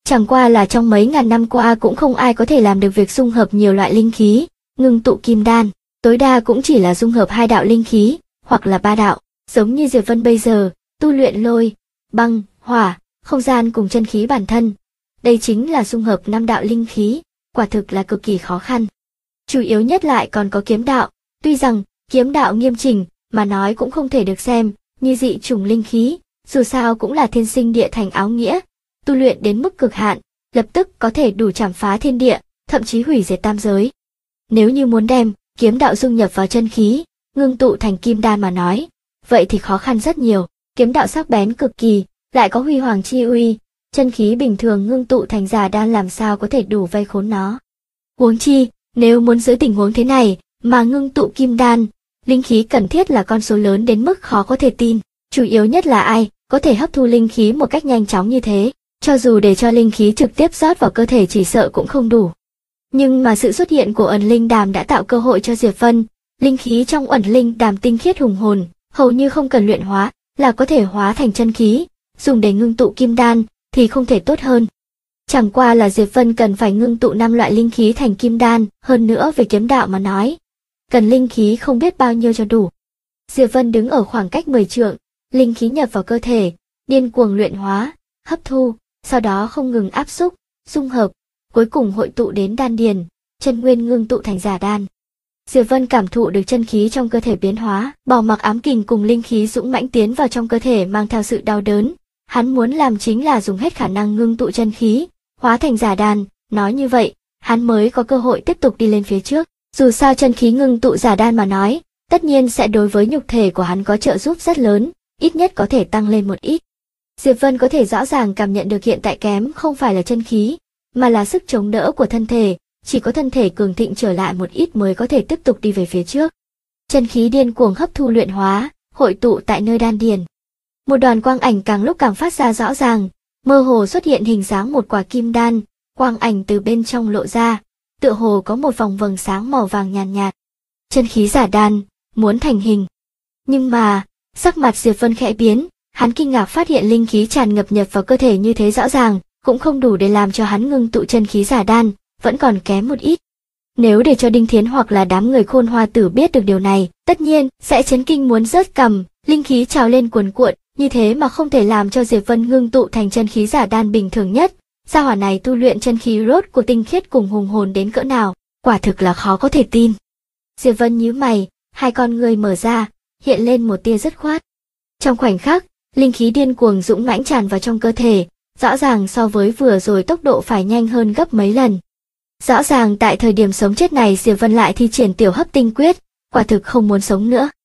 Chẳng qua là trong mấy ngàn năm qua cũng không ai có thể làm được việc dung hợp nhiều loại linh khí, ngưng tụ kim đan, tối đa cũng chỉ là dung hợp 2 đạo linh khí, hoặc là 3 đạo, giống như Diệp Vân bây giờ, tu luyện lôi, băng, hỏa, không gian cùng chân khí bản thân. Đây chính là dung hợp 5 đạo linh khí, quả thực là cực kỳ khó khăn. Chủ yếu nhất lại còn có kiếm đạo, tuy rằng kiếm đạo nghiêm chỉnh mà nói cũng không thể được xem như dị chủng linh khí, dù sao cũng là thiên sinh địa thành áo nghĩa, tu luyện đến mức cực hạn, lập tức có thể đủ chảm phá thiên địa, thậm chí hủy diệt tam giới. Nếu như muốn đem kiếm đạo dung nhập vào chân khí, ngưng tụ thành kim đan mà nói, vậy thì khó khăn rất nhiều. Kiếm đạo sắc bén cực kỳ, lại có huy hoàng chi uy, chân khí bình thường ngưng tụ thành giả đan làm sao có thể đủ vây khốn nó. Huống chi, nếu muốn dưới tình huống thế này mà ngưng tụ kim đan, linh khí cần thiết là con số lớn đến mức khó có thể tin. Chủ yếu nhất là ai có thể hấp thu linh khí một cách nhanh chóng như thế, cho dù để cho linh khí trực tiếp rót vào cơ thể chỉ sợ cũng không đủ. Nhưng mà sự xuất hiện của ẩn linh đàm đã tạo cơ hội cho Diệp Vân, linh khí trong ẩn linh đàm tinh khiết hùng hồn, hầu như không cần luyện hóa, là có thể hóa thành chân khí, dùng để ngưng tụ kim đan thì không thể tốt hơn. Chẳng qua là Diệp Vân cần phải ngưng tụ 5 loại linh khí thành kim đan, hơn nữa về kiếm đạo mà nói, cần linh khí không biết bao nhiêu cho đủ. Diệp Vân đứng ở khoảng cách 10 trượng, linh khí nhập vào cơ thể, điên cuồng luyện hóa, hấp thu, sau đó không ngừng áp xúc, dung hợp, cuối cùng hội tụ đến đan điền, chân nguyên ngưng tụ thành giả đan. Diệp Vân cảm thụ được chân khí trong cơ thể biến hóa, bỏ mặc ám kình cùng linh khí dũng mãnh tiến vào trong cơ thể mang theo sự đau đớn. Hắn muốn làm chính là dùng hết khả năng ngưng tụ chân khí, hóa thành giả đan, nói như vậy, hắn mới có cơ hội tiếp tục đi lên phía trước. Dù sao chân khí ngưng tụ giả đan mà nói, tất nhiên sẽ đối với nhục thể của hắn có trợ giúp rất lớn, ít nhất có thể tăng lên một ít. Diệp Vân có thể rõ ràng cảm nhận được hiện tại kém không phải là chân khí, mà là sức chống đỡ của thân thể, chỉ có thân thể cường thịnh trở lại một ít mới có thể tiếp tục đi về phía trước. Chân khí điên cuồng hấp thu luyện hóa, hội tụ tại nơi đan điền. Một đoàn quang ảnh càng lúc càng phát ra rõ ràng, mơ hồ xuất hiện hình dáng một quả kim đan, quang ảnh từ bên trong lộ ra, tựa hồ có một vòng vầng sáng màu vàng nhàn nhạt. Chân khí giả đan, muốn thành hình. Nhưng mà, sắc mặt Diệp Vân khẽ biến, hắn kinh ngạc phát hiện linh khí tràn ngập nhập vào cơ thể như thế rõ ràng, cũng không đủ để làm cho hắn ngưng tụ chân khí giả đan, vẫn còn kém một ít. Nếu để cho Đinh Thiến hoặc là đám người Khôn Hoa Tử biết được điều này, tất nhiên sẽ chấn kinh muốn rớt cằm, linh khí trào lên cuồn cuộn, như thế mà không thể làm cho Diệp Vân ngưng tụ thành chân khí giả đan bình thường nhất. Gia hỏa này tu luyện chân khí rốt của tinh khiết cùng hùng hồn đến cỡ nào, quả thực là khó có thể tin. Diệp Vân nhíu mày, hai con ngươi mở ra, hiện lên một tia dứt khoát. Trong khoảnh khắc, linh khí điên cuồng dũng mãnh tràn vào trong cơ thể, rõ ràng so với vừa rồi tốc độ phải nhanh hơn gấp mấy lần. Rõ ràng tại thời điểm sống chết này Diệp Vân lại thi triển tiểu hấp tinh quyết, quả thực không muốn sống nữa.